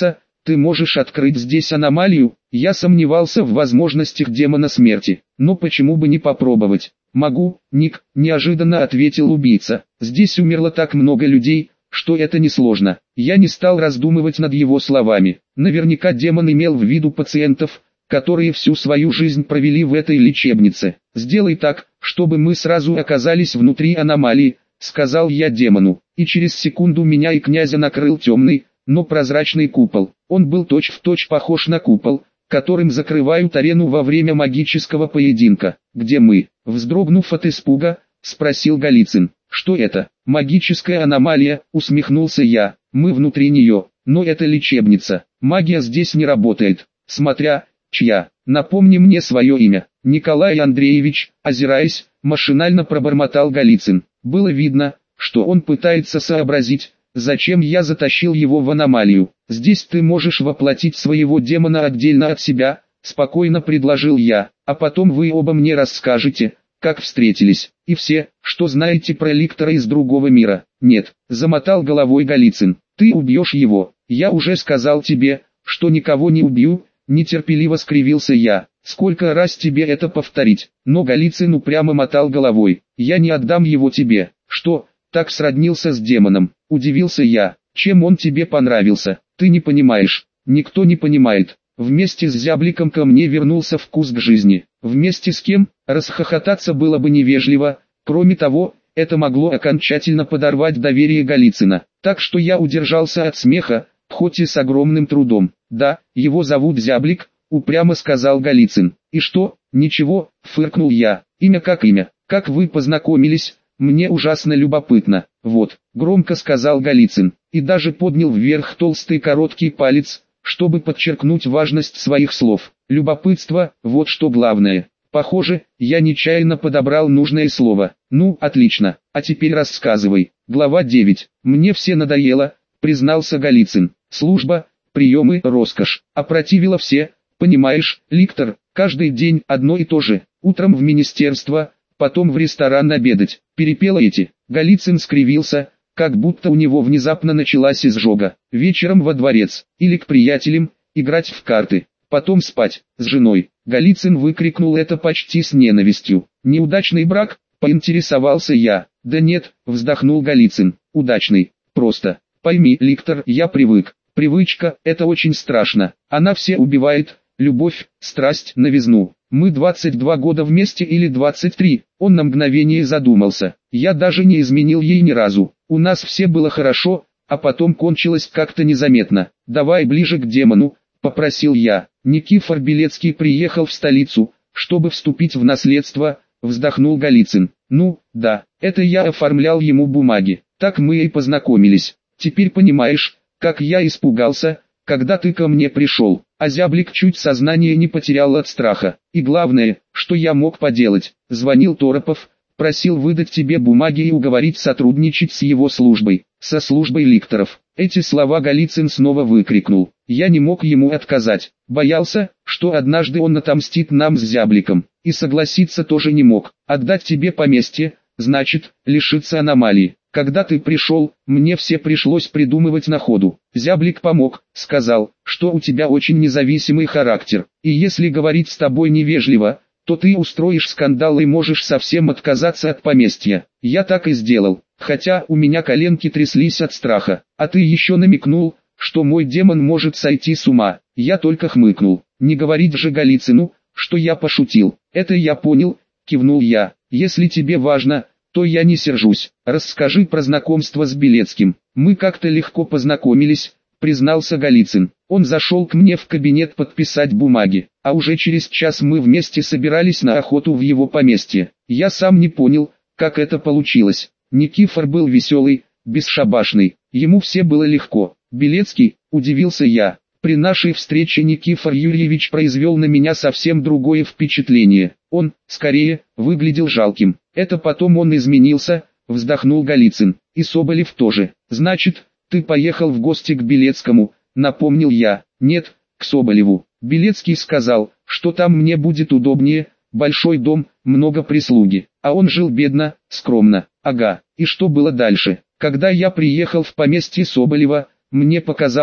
Ты можешь открыть здесь аномалию? Я сомневался в возможностях демона смерти, но почему бы не попробовать? Могу, Ник, неожиданно ответил убийца. Здесь умерло так много людей, что это несложно. Я не стал раздумывать над его словами. Наверняка демон имел в виду пациентов, которые всю свою жизнь провели в этой лечебнице. Сделай так, чтобы мы сразу оказались внутри аномалии, сказал я демону. И через секунду меня и князя накрыл темный, но прозрачный купол. Он был точь-в-точь похож на купол, которым закрывают арену во время магического поединка. Где мы? Вздрогнув от испуга, спросил Голицын. Что это? Магическая аномалия, усмехнулся я. Мы внутри нее, но это лечебница. Магия здесь не работает. Смотря, чья. Напомни мне свое имя. Николай Андреевич, озираясь, машинально пробормотал Голицын. Было видно, что он пытается сообразить, зачем я затащил его в аномалию. Здесь ты можешь воплотить своего демона отдельно от себя, спокойно предложил я, а потом вы оба мне расскажете, как встретились, и все, что знаете про Ликтора из другого мира. Нет, замотал головой Голицын, ты убьешь его. Я уже сказал тебе, что никого не убью, нетерпеливо скривился я. Сколько раз тебе это повторить? Но Голицын упрямо мотал головой. Я не отдам его тебе. Что, так сроднился с демоном? Удивился я. Чем он тебе понравился? Ты не понимаешь. Никто не понимает. Вместе с зябликом ко мне вернулся вкус к жизни. Вместе с кем? Расхохотаться было бы невежливо. Кроме того, это могло окончательно подорвать доверие Голицына. Так что я удержался от смеха, хоть и с огромным трудом. Да, его зовут Зяблик, упрямо сказал Голицын. И что? Ничего, фыркнул я. Имя как имя. Как вы познакомились? Мне ужасно любопытно. Вот, громко сказал Голицын, и даже поднял вверх толстый короткий палец, чтобы подчеркнуть важность своих слов. Любопытство, вот что главное. Похоже, я нечаянно подобрал нужное слово. Ну, отлично, а теперь рассказывай. Глава 9. Мне все надоело, признался Голицын. Служба, приемы, роскошь. Опротивило все, понимаешь, Ликтор, каждый день одно и то же. Утром в министерство, потом в ресторан обедать. Перепела эти. Голицын скривился, как будто у него внезапно началась изжога. Вечером во дворец, или к приятелям, играть в карты, потом спать, с женой. Голицын выкрикнул это почти с ненавистью. Неудачный брак, поинтересовался я. Да нет, вздохнул Голицын, удачный, просто. Пойми, Ликтор, я привык. Привычка, это очень страшно. Она все убивает, любовь, страсть, новизну. Мы 22 года вместе или 23, он на мгновение задумался. Я даже не изменил ей ни разу. У нас все было хорошо, а потом кончилось как-то незаметно. Давай ближе к демону, попросил я. Никифор Белецкий приехал в столицу, чтобы вступить в наследство, вздохнул Голицын. Ну, да, это я оформлял ему бумаги. Так мы и познакомились. Теперь понимаешь, как я испугался, когда ты ко мне пришел. А Зяблик чуть сознание не потерял от страха. И главное, что я мог поделать, звонил Торопов, просил выдать тебе бумаги и уговорить сотрудничать с его службой, со службой Ликторов. Эти слова Голицын снова выкрикнул. Я не мог ему отказать, боялся, что однажды он отомстит нам с Зябликом, и согласиться тоже не мог. Отдать тебе поместье, значит, лишиться аномалии. Когда ты пришел, мне все пришлось придумывать на ходу. Зяблик помог, сказал, что у тебя очень независимый характер, и если говорить с тобой невежливо, то ты устроишь скандал и можешь совсем отказаться от поместья. Я так и сделал, хотя у меня коленки тряслись от страха. А ты еще намекнул, что мой демон может сойти с ума. Я только хмыкнул. Не говорить же Голицыну, что я пошутил. Это я понял, кивнул я. Если тебе важно, то я не сержусь. Расскажи про знакомство с Белецким. Мы как-то легко познакомились, признался Голицын. Он зашел к мне в кабинет подписать бумаги, а уже через час мы вместе собирались на охоту в его поместье. Я сам не понял, как это получилось. Никифор был веселый, бесшабашный, ему все было легко. Белецкий, удивился я. При нашей встрече Никифор Юрьевич произвел на меня совсем другое впечатление. Он, скорее, выглядел жалким. Это потом он изменился, вздохнул Голицын. И Соболев тоже. Значит, ты поехал в гости к Белецкому, напомнил я. Нет, к Соболеву. Белецкий сказал, что там мне будет удобнее, большой дом, много прислуги. А он жил бедно, скромно. Ага, и что было дальше? Когда я приехал в поместье Соболева, мне показалось,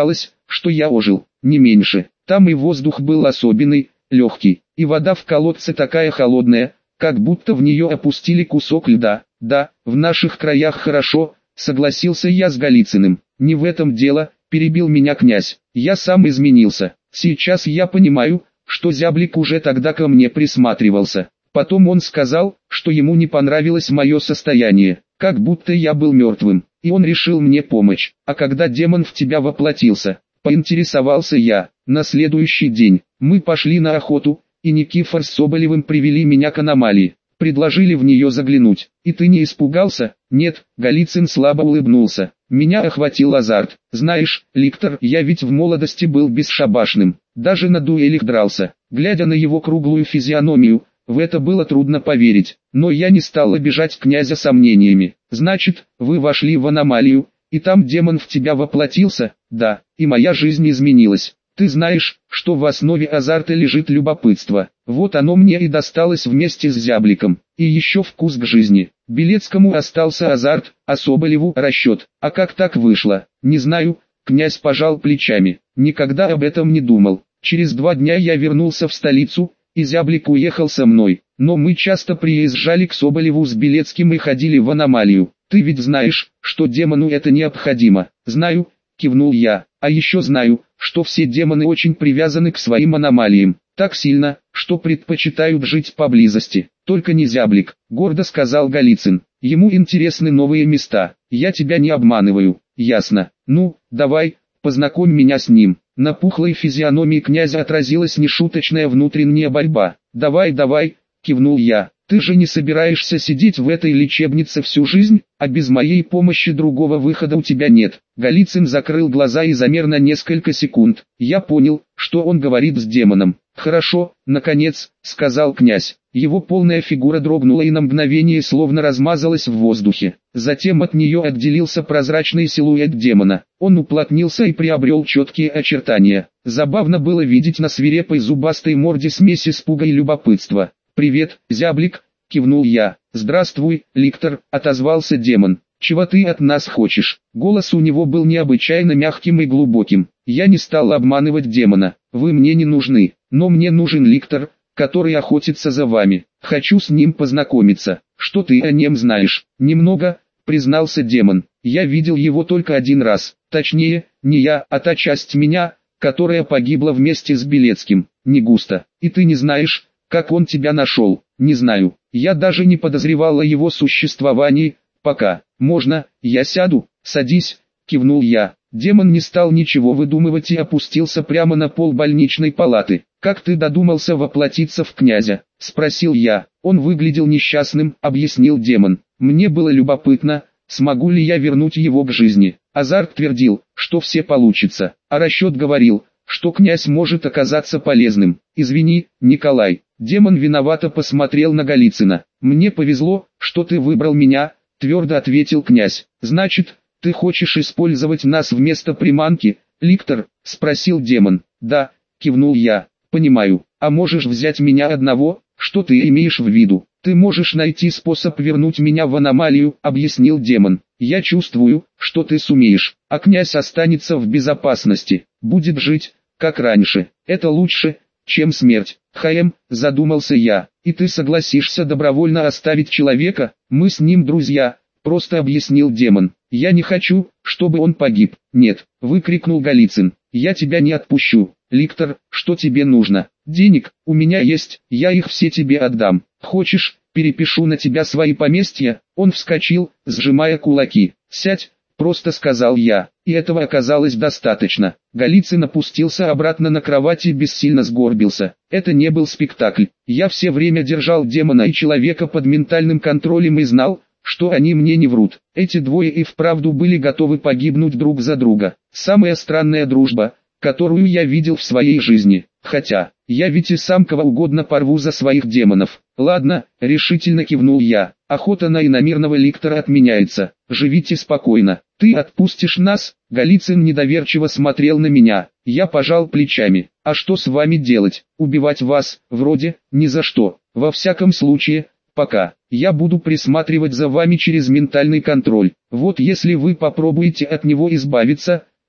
что я ожил, не меньше. Там и воздух был особенный, легкий, и вода в колодце такая холодная, как будто в нее опустили кусок льда. Да, в наших краях хорошо, согласился я с Голицыным. Не в этом дело, перебил меня князь. Я сам изменился. Сейчас я понимаю, что зяблик уже тогда ко мне присматривался. Потом он сказал, что ему не понравилось мое состояние, как будто я был мертвым, и он решил мне помочь. А когда демон в тебя воплотился, поинтересовался я. На следующий день мы пошли на охоту, и Никифор с Соболевым привели меня к аномалии, предложили в нее заглянуть. И ты не испугался? Нет, Голицын слабо улыбнулся. Меня охватил азарт. Знаешь, Ликтор, я ведь в молодости был бесшабашным, даже на дуэлях дрался. Глядя на его круглую физиономию, в это было трудно поверить, но я не стал обижать князя сомнениями. Значит, вы вошли в аномалию, и там демон в тебя воплотился? Да, и моя жизнь изменилась. Ты знаешь, что в основе азарта лежит любопытство. Вот оно мне и досталось вместе с зябликом. И еще вкус к жизни. Белецкому остался азарт, а Соболеву расчет. А как так вышло? Не знаю, князь пожал плечами. Никогда об этом не думал. Через 2 дня я вернулся в столицу, и зяблик уехал со мной. Но мы часто приезжали к Соболеву с Белецким и ходили в аномалию. Ты ведь знаешь, что демону это необходимо. Знаю, кивнул я. А еще знаю, что все демоны очень привязаны к своим аномалиям. Так сильно, что предпочитают жить поблизости. Только не зяблик, гордо сказал Голицын. Ему интересны новые места. Я тебя не обманываю. Ясно. Ну, давай, познакомь меня с ним. На пухлой физиономии князя отразилась нешуточная внутренняя борьба. Давай, давай, кивнул я. Ты же не собираешься сидеть в этой лечебнице всю жизнь, а без моей помощи другого выхода у тебя нет. Голицын закрыл глаза и замер на несколько секунд. Я понял, что он говорит с демоном. Хорошо, наконец, сказал князь. Его полная фигура дрогнула и на мгновение словно размазалась в воздухе. Затем от нее отделился прозрачный силуэт демона. Он уплотнился и приобрел четкие очертания. Забавно было видеть на свирепой зубастой морде смесь испуга и любопытства. «Привет, зяблик», — кивнул я. «Здравствуй, Ликтор», — отозвался демон. «Чего ты от нас хочешь?» Голос у него был необычайно мягким и глубоким. Я не стал обманывать демона. «Вы мне не нужны, но мне нужен Ликтор, который охотится за вами. Хочу с ним познакомиться. Что ты о нем знаешь?» «Немного», — признался демон. «Я видел его только 1 раз. Точнее, не я, а та часть меня, которая погибла вместе с Белецким. Не густо. И ты не знаешь, как он тебя нашел?» «Не знаю. Я даже не подозревал о его существовании, пока. Можно, я сяду?» «Садись», — кивнул я. Демон не стал ничего выдумывать и опустился прямо на пол больничной палаты. «Как ты додумался воплотиться в князя?» — спросил я. «Он выглядел несчастным», — объяснил демон. «Мне было любопытно, смогу ли я вернуть его к жизни. Азарт твердил, что все получится, а расчет говорил, что князь может оказаться полезным. Извини, Николай». Демон виновато посмотрел на Голицына. «Мне повезло, что ты выбрал меня», — твердо ответил князь. «Значит, ты хочешь использовать нас вместо приманки, Ликтор?» — спросил демон. «Да», — кивнул я. «Понимаю. А можешь взять меня одного?» «Что ты имеешь в виду?» «Ты можешь найти способ вернуть меня в аномалию», — объяснил демон. «Я чувствую, что ты сумеешь, а князь останется в безопасности, будет жить, как раньше. Это лучше, чем смерть». Задумался я. «И ты согласишься добровольно оставить человека? Мы с ним друзья», — просто объяснил демон. «Я не хочу, чтобы он погиб». «Нет», — выкрикнул Голицын. «Я тебя не отпущу. Ликтор, что тебе нужно?» «Денег, у меня есть, я их все тебе отдам. Хочешь, перепишу на тебя свои поместья?» Он вскочил, сжимая кулаки. «Сядь», — просто сказал я, и этого оказалось достаточно. Голицын опустился обратно на кровать и бессильно сгорбился. Это не был спектакль. Я все время держал демона и человека под ментальным контролем и знал, что они мне не врут. Эти двое и вправду были готовы погибнуть друг за друга. Самая странная дружба, которую я видел в своей жизни. Хотя, я ведь и сам кого угодно порву за своих демонов. «Ладно», — решительно кивнул я. «Охота на иномирного Ликтора отменяется. Живите спокойно. Ты отпустишь нас?» Голицын недоверчиво смотрел на меня. Я пожал плечами. «А что с вами делать? Убивать вас? Вроде, ни за что. Во всяком случае, пока. Я буду присматривать за вами через ментальный контроль. Вот если вы попробуете от него избавиться,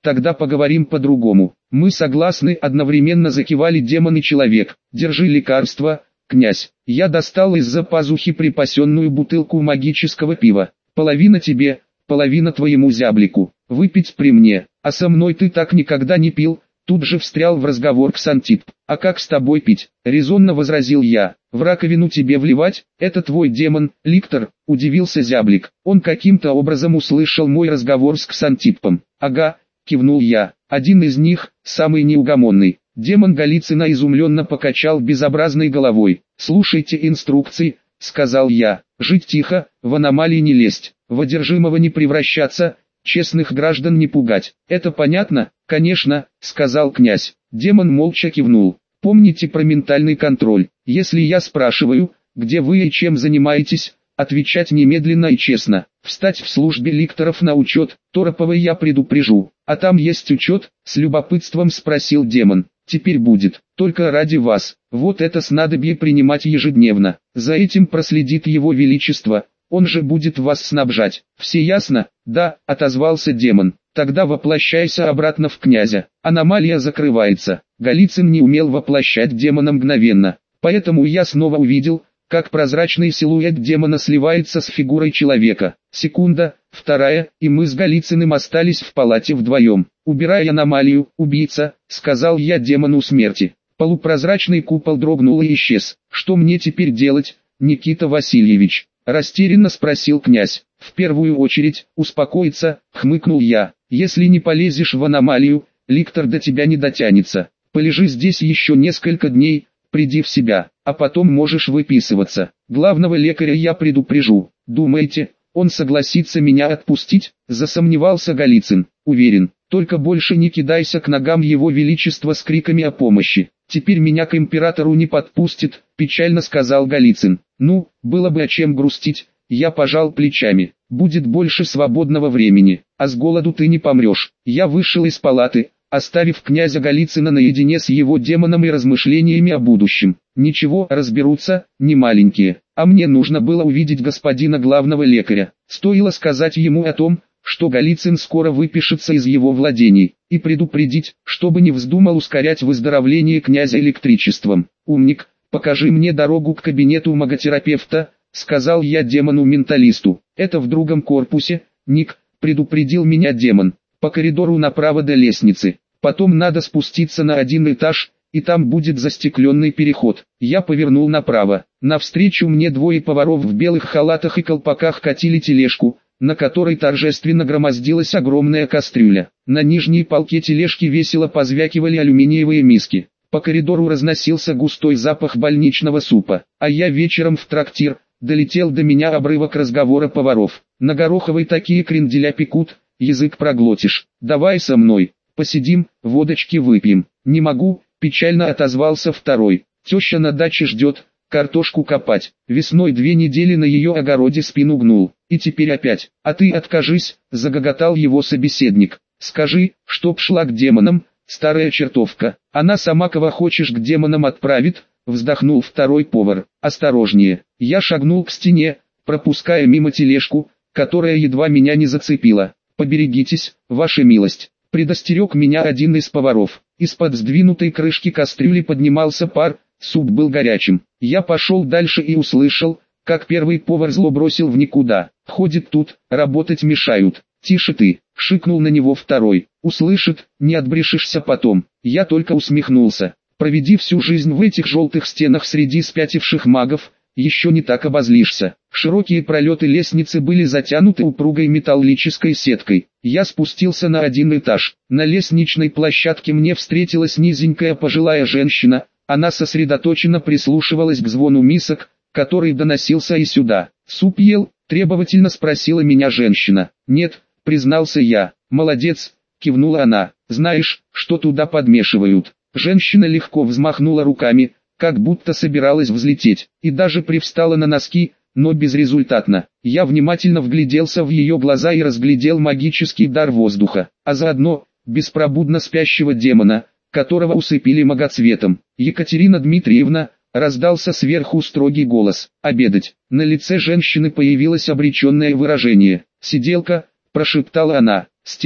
тогда поговорим по-другому. Мы согласны, одновременно закивали демон и человек. Держи лекарство, князь. Я достал из-за пазухи припасенную бутылку магического пива. Половина тебе, половина твоему зяблику. Выпить при мне, а со мной ты так никогда не пил. Тут же встрял в разговор Ксантип. «А как с тобой пить?» — резонно возразил я. «В раковину тебе вливать? Это твой демон, Ликтор», — удивился зяблик. Он каким-то образом услышал мой разговор с Ксантипом. «Ага», — кивнул я. «Один из них, самый неугомонный». Демон Голицына изумленно покачал безобразной головой. «Слушайте инструкции», — сказал я. «Жить тихо, в аномалии не лезть, в одержимого не превращаться, честных граждан не пугать. Это понятно?» «Конечно», — сказал князь. Демон молча кивнул. «Помните про ментальный контроль. Если я спрашиваю, где вы и чем занимаетесь, отвечать немедленно и честно. Встать в службе ликторов на учет, Тороповой я предупрежу. А там есть учет?» — с любопытством спросил демон. «Теперь будет, только ради вас. Вот это снадобье принимать ежедневно. За этим проследит его величество, он же будет вас снабжать. Все ясно?» «Да», — отозвался демон. «Тогда воплощайся обратно в князя. Аномалия закрывается». Голицын не умел воплощать демона мгновенно, поэтому я снова увидел, как прозрачный силуэт демона сливается с фигурой человека. Секунда, вторая, и мы с Голицыным остались в палате вдвоем. «Убирай аномалию, убийца», — сказал я демону смерти. Полупрозрачный купол дрогнул и исчез. «Что мне теперь делать, Никита Васильевич?» — растерянно спросил князь. «В первую очередь, успокоиться», — хмыкнул я. «Если не полезешь в аномалию, Ликтор до тебя не дотянется. Полежи здесь еще несколько дней, приди в себя, а потом можешь выписываться. Главного лекаря я предупрежу». «Думаете, он согласится меня отпустить?» — засомневался Голицын. «Уверен, только больше не кидайся к ногам его величества с криками о помощи. Теперь меня к императору не подпустит», — печально сказал Голицын. «Ну, было бы о чем грустить». Я пожал плечами. «Будет больше свободного времени, а с голоду ты не помрешь». Я вышел из палаты, оставив князя Голицына наедине с его демоном и размышлениями о будущем. Ничего, разберутся, не маленькие. А мне нужно было увидеть господина главного лекаря. Стоило сказать ему о том, что Голицын скоро выпишется из его владений, и предупредить, чтобы не вздумал ускорять выздоровление князя электричеством. «Умник, покажи мне дорогу к кабинету маготерапевта», — сказал я демону-менталисту. «Это в другом корпусе, Ник», — предупредил меня демон. «По коридору направо до лестницы. Потом надо спуститься на один этаж, и там будет застекленный переход». Я повернул направо. Навстречу мне двое поваров в белых халатах и колпаках катили тележку, на которой торжественно громоздилась огромная кастрюля. На нижней полке тележки весело позвякивали алюминиевые миски. По коридору разносился густой запах больничного супа. «А я вечером в трактир», — долетел до меня обрывок разговора поваров. «На Гороховой такие кренделя пекут, язык проглотишь. Давай со мной, посидим, водочки выпьем». «Не могу», — печально отозвался второй. «Теща на даче ждет, картошку копать. Весной 2 недели на ее огороде спину гнул. И теперь опять. А ты откажись», — загоготал его собеседник. «Скажи, чтоб шла к демонам, старая чертовка. Она сама кого хочешь к демонам отправит», — вздохнул второй повар. «Осторожнее». Я шагнул к стене, пропуская мимо тележку, которая едва меня не зацепила. «Поберегитесь, ваша милость», — предостерег меня один из поваров. Из-под сдвинутой крышки кастрюли поднимался пар, суп был горячим. Я пошел дальше и услышал, как первый повар зло бросил в никуда. «Ходит тут, работать мешают». «Тише ты», — шикнул на него второй. «Услышит, не отбрешешься потом». Я только усмехнулся. Проведи всю жизнь в этих желтых стенах среди спятивших магов, еще не так обозлишься. Широкие пролеты лестницы были затянуты упругой металлической сеткой. Я спустился на один этаж. На лестничной площадке мне встретилась низенькая пожилая женщина. Она сосредоточенно прислушивалась к звону мисок, который доносился и сюда. «Суп ел?» — требовательно спросила меня женщина. «Нет», — признался я. «Молодец», — кивнула она. «Знаешь, что туда подмешивают?» Женщина легко взмахнула руками, как будто собиралась взлететь, и даже привстала на носки, но безрезультатно. Я внимательно вгляделся в ее глаза и разглядел магический дар воздуха, а заодно, беспробудно спящего демона, которого усыпили магоцветом. «Екатерина Дмитриевна», — раздался сверху строгий голос. «Обедать». На лице женщины появилось обреченное выражение. «Сиделка», — прошептала она. «Стерва».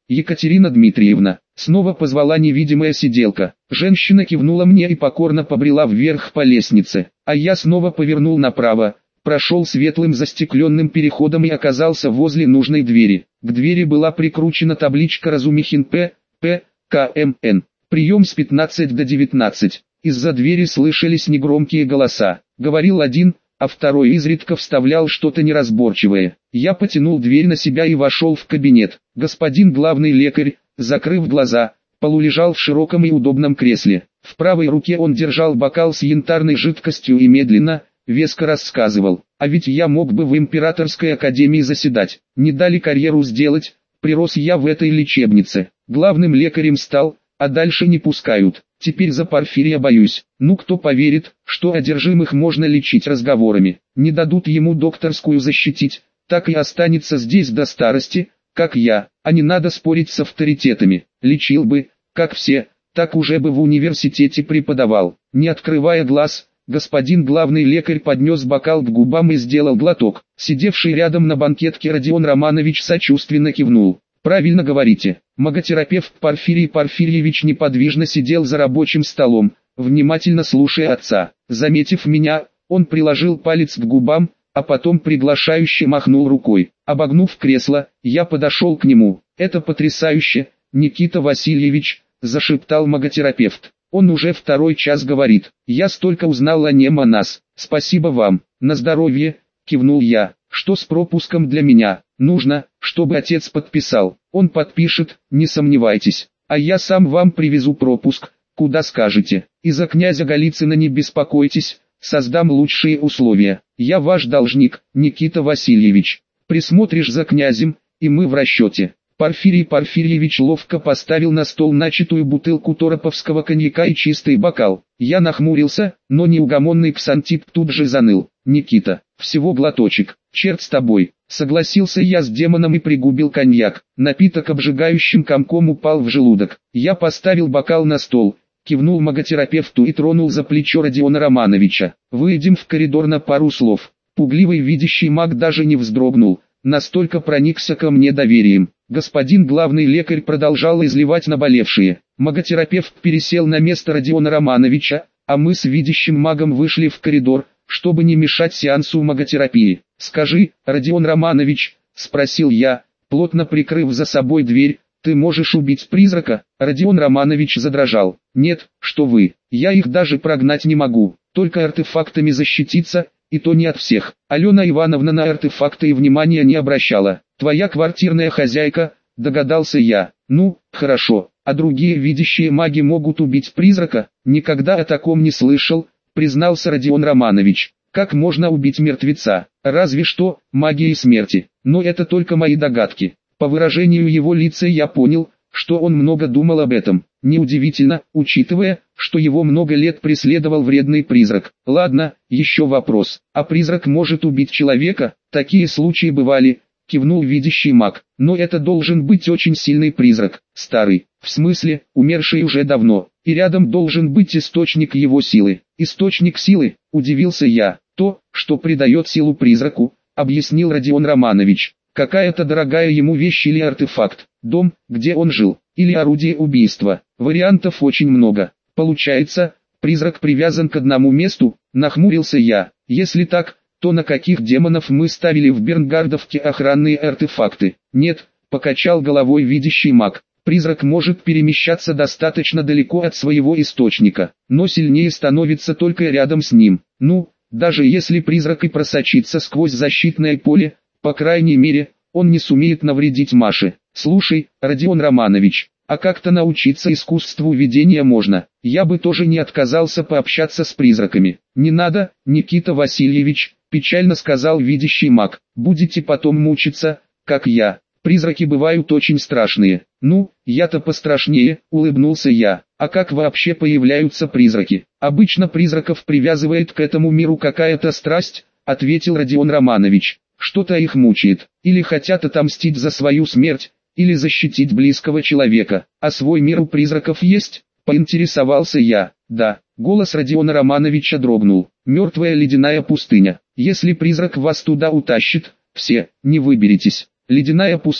Екатерина Дмитриевна, снова позвала невидимая сиделка. Женщина кивнула мне и покорно побрела вверх по лестнице, а я снова повернул направо, прошел светлым застекленным переходом и оказался возле нужной двери. К двери была прикручена табличка «Разумихин П. КМН». Прием с 15 до 19. Из-за двери слышались негромкие голоса. Говорил один, а второй изредка вставлял что-то неразборчивое. Я потянул дверь на себя и вошел в кабинет. Господин главный лекарь, закрыв глаза, полулежал в широком и удобном кресле. В правой руке он держал бокал с янтарной жидкостью и медленно, веско рассказывал. А ведь я мог бы в императорской академии заседать. Не дали карьеру сделать, прирос я в этой лечебнице. Главным лекарем стал, а дальше не пускают. Теперь за Порфирия боюсь. Ну кто поверит, что одержимых можно лечить разговорами. Не дадут ему докторскую защитить, так и останется здесь до старости, как я. А не надо спорить с авторитетами. Лечил бы, как все, так уже бы в университете преподавал. Не открывая глаз, господин главный лекарь поднес бокал к губам и сделал глоток. Сидевший рядом на банкетке Родион Романович сочувственно кивнул. «Правильно говорите». Маготерапевт Порфирий Порфирьевич неподвижно сидел за рабочим столом, внимательно слушая отца. Заметив меня, он приложил палец к губам, а потом приглашающе махнул рукой. Обогнув кресло, я подошел к нему. «Это потрясающе, Никита Васильевич», – зашептал маготерапевт. «Он уже второй час говорит. Я столько узнал о нем, о нас. Спасибо вам. На здоровье», – кивнул я. «Что с пропуском для меня? Нужно, чтобы отец подписал. Он подпишет, не сомневайтесь. А я сам вам привезу пропуск, куда скажете. И за князя Голицына не беспокойтесь, создам лучшие условия. Я ваш должник, Никита Васильевич. Присмотришь за князем, и мы в расчете». Порфирий Порфирьевич ловко поставил на стол начатую бутылку тороповского коньяка и чистый бокал. Я нахмурился, но неугомонный Ксантип тут же заныл. «Никита, всего глоточек, черт с тобой», — согласился я с демоном и пригубил коньяк. Напиток обжигающим комком упал в желудок. Я поставил бокал на стол, кивнул маготерапевту и тронул за плечо Родиона Романовича. «Выйдем в коридор на пару слов». Пугливый видящий маг даже не вздрогнул, настолько проникся ко мне доверием. Господин главный лекарь продолжал изливать наболевшие. Маготерапевт пересел на место Родиона Романовича, а мы с видящим магом вышли в коридор, чтобы не мешать сеансу маготерапии. «Скажи, Родион Романович», — спросил я, плотно прикрыв за собой дверь, — «ты можешь убить призрака?» Родион Романович задрожал. «Нет, что вы, я их даже прогнать не могу, только артефактами защититься, и то не от всех». Алена Ивановна на артефакты и внимания не обращала. «Твоя квартирная хозяйка», — догадался я. «Ну, хорошо, а другие видящие маги могут убить призрака?» «Никогда о таком не слышал», — признался Родион Романович. «Как можно убить мертвеца? Разве что магией смерти. Но это только мои догадки». По выражению его лица я понял, что он много думал об этом. Неудивительно, учитывая, что его много лет преследовал вредный призрак. «Ладно, еще вопрос. А призрак может убить человека?» «Такие случаи бывали», — кивнул видящий маг. «Но это должен быть очень сильный призрак, старый, в смысле, умерший уже давно, и рядом должен быть источник его силы». «Источник силы?» — удивился я. «То, что придает силу призраку», — объяснил Родион Романович. «Какая-то дорогая ему вещь или артефакт, дом, где он жил, или орудие убийства. Вариантов очень много. Получается, призрак привязан к одному месту», — нахмурился я. «Если так, то на каких демонов мы ставили в Бернгардовке охранные артефакты?» «Нет», — покачал головой видящий маг. «Призрак может перемещаться достаточно далеко от своего источника, но сильнее становится только рядом с ним. Ну, даже если призрак и просочится сквозь защитное поле, по крайней мере, он не сумеет навредить Маше. Слушай, Родион Романович, а как-то научиться искусству видения можно. Я бы тоже не отказался пообщаться с призраками». «Не надо, Никита Васильевич», — печально сказал видящий маг. «Будете потом мучиться, как я. Призраки бывают очень страшные». «Ну, я-то пострашнее», — улыбнулся я. «А как вообще появляются призраки?» «Обычно призраков привязывает к этому миру какая-то страсть», — ответил Родион Романович. «Что-то их мучает, или хотят отомстить за свою смерть, или защитить близкого человека. А свой мир у призраков есть?» — поинтересовался я. «Да». Голос Родиона Романовича дрогнул. «Мертвая ледяная пустыня. Если призрак вас туда утащит, все, не выберетесь. Ледяная пустыня.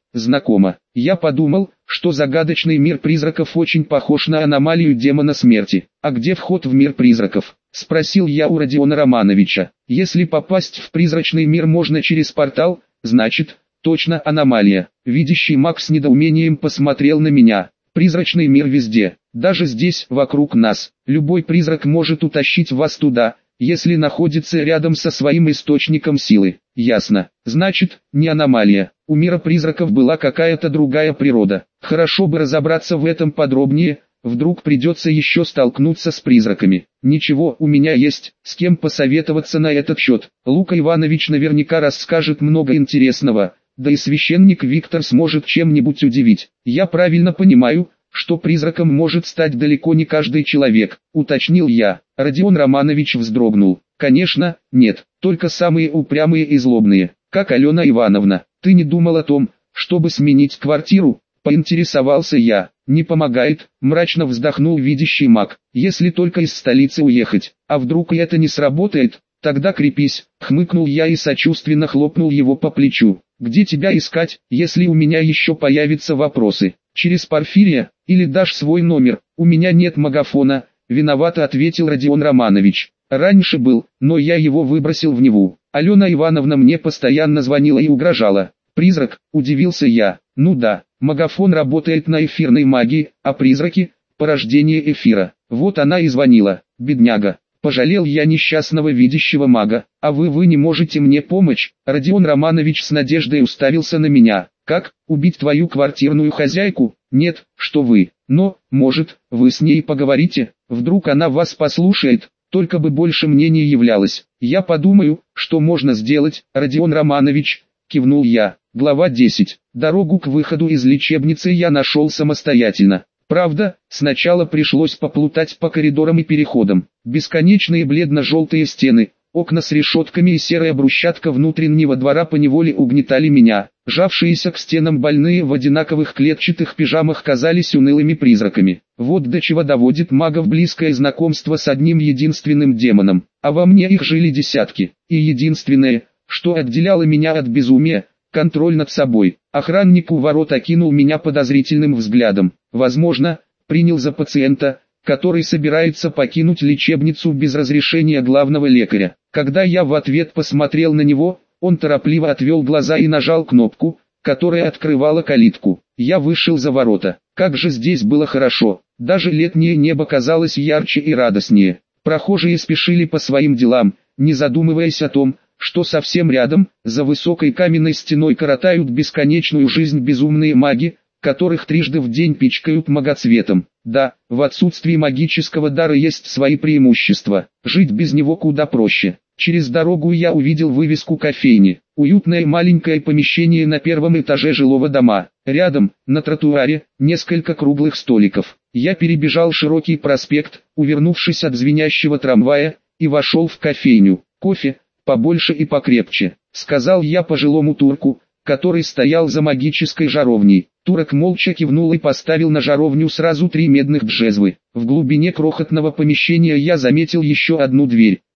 знакомо. Я подумал, что загадочный мир призраков очень похож на аномалию демона смерти. А где вход в мир призраков? Спросил я у Родиона Романовича. Если попасть в призрачный мир можно через портал, значит, точно аномалия. Видящий маг с недоумением посмотрел на меня. Призрачный мир везде, даже здесь, вокруг нас. Любой призрак может утащить вас туда, если находится рядом со своим источником силы. Ясно. Значит, не аномалия. У мира призраков была какая-то другая природа. Хорошо бы разобраться в этом подробнее, вдруг придется еще столкнуться с призраками. Ничего, у меня есть, с кем посоветоваться на этот счет. Лука Иванович наверняка расскажет много интересного, да и священник Виктор сможет чем-нибудь удивить. Я правильно понимаю, что призраком может стать далеко не каждый человек, уточнил я. Родион Романович вздрогнул. Конечно, нет, только самые упрямые и злобные, как Алена Ивановна. Ты не думал о том, чтобы сменить квартиру? Поинтересовался я. Не помогает, мрачно вздохнул видящий маг. Если только из столицы уехать, а вдруг и это не сработает, тогда крепись, хмыкнул я и сочувственно хлопнул его по плечу. Где тебя искать, если у меня еще появятся вопросы? Через Порфирия, или дашь свой номер? У меня нет магафона, виновато ответил Родион Романович. Раньше был, но я его выбросил в Неву. Алена Ивановна мне постоянно звонила и угрожала. Призрак, удивился я. Ну да, магафон работает на эфирной магии, а призраки – порождение эфира. Вот она и звонила, бедняга. Пожалел я несчастного видящего мага. А вы не можете мне помочь? Родион Романович с надеждой уставился на меня. Как, убить твою квартирную хозяйку? Нет, что вы. Но, может, вы с ней поговорите? Вдруг она вас послушает, только бы больше мне не являлось. Я подумаю, что можно сделать, Родион Романович, кивнул я. Глава 10. Дорогу к выходу из лечебницы я нашел самостоятельно. Правда, сначала пришлось поплутать по коридорам и переходам. Бесконечные бледно-желтые стены, окна с решетками и серая брусчатка внутреннего двора поневоле угнетали меня. Жавшиеся к стенам больные в одинаковых клетчатых пижамах казались унылыми призраками. Вот до чего доводит магов близкое знакомство с одним единственным демоном. А во мне их жили десятки. И единственное, что отделяло меня от безумия – контроль над собой. Охранник у ворот окинул меня подозрительным взглядом. Возможно, принял за пациента, который собирается покинуть лечебницу без разрешения главного лекаря. Когда я в ответ посмотрел на него, он торопливо отвел глаза и нажал кнопку, которая открывала калитку. Я вышел за ворота. Как же здесь было хорошо. Даже летнее небо казалось ярче и радостнее. Прохожие спешили по своим делам, не задумываясь о том, что совсем рядом, за высокой каменной стеной коротают бесконечную жизнь безумные маги, которых трижды в день пичкают магоцветом. Да, в отсутствии магического дара есть свои преимущества, жить без него куда проще. Через дорогу я увидел вывеску кофейни, уютное маленькое помещение на первом этаже жилого дома. Рядом, на тротуаре, несколько круглых столиков. Я перебежал широкий проспект, увернувшись от звенящего трамвая, и вошел в кофейню. Кофе, побольше и покрепче, сказал я пожилому турку, который стоял за магической жаровней. Турок молча кивнул и поставил на жаровню сразу 3 медных джезвы. В глубине крохотного помещения я заметил еще одну дверь.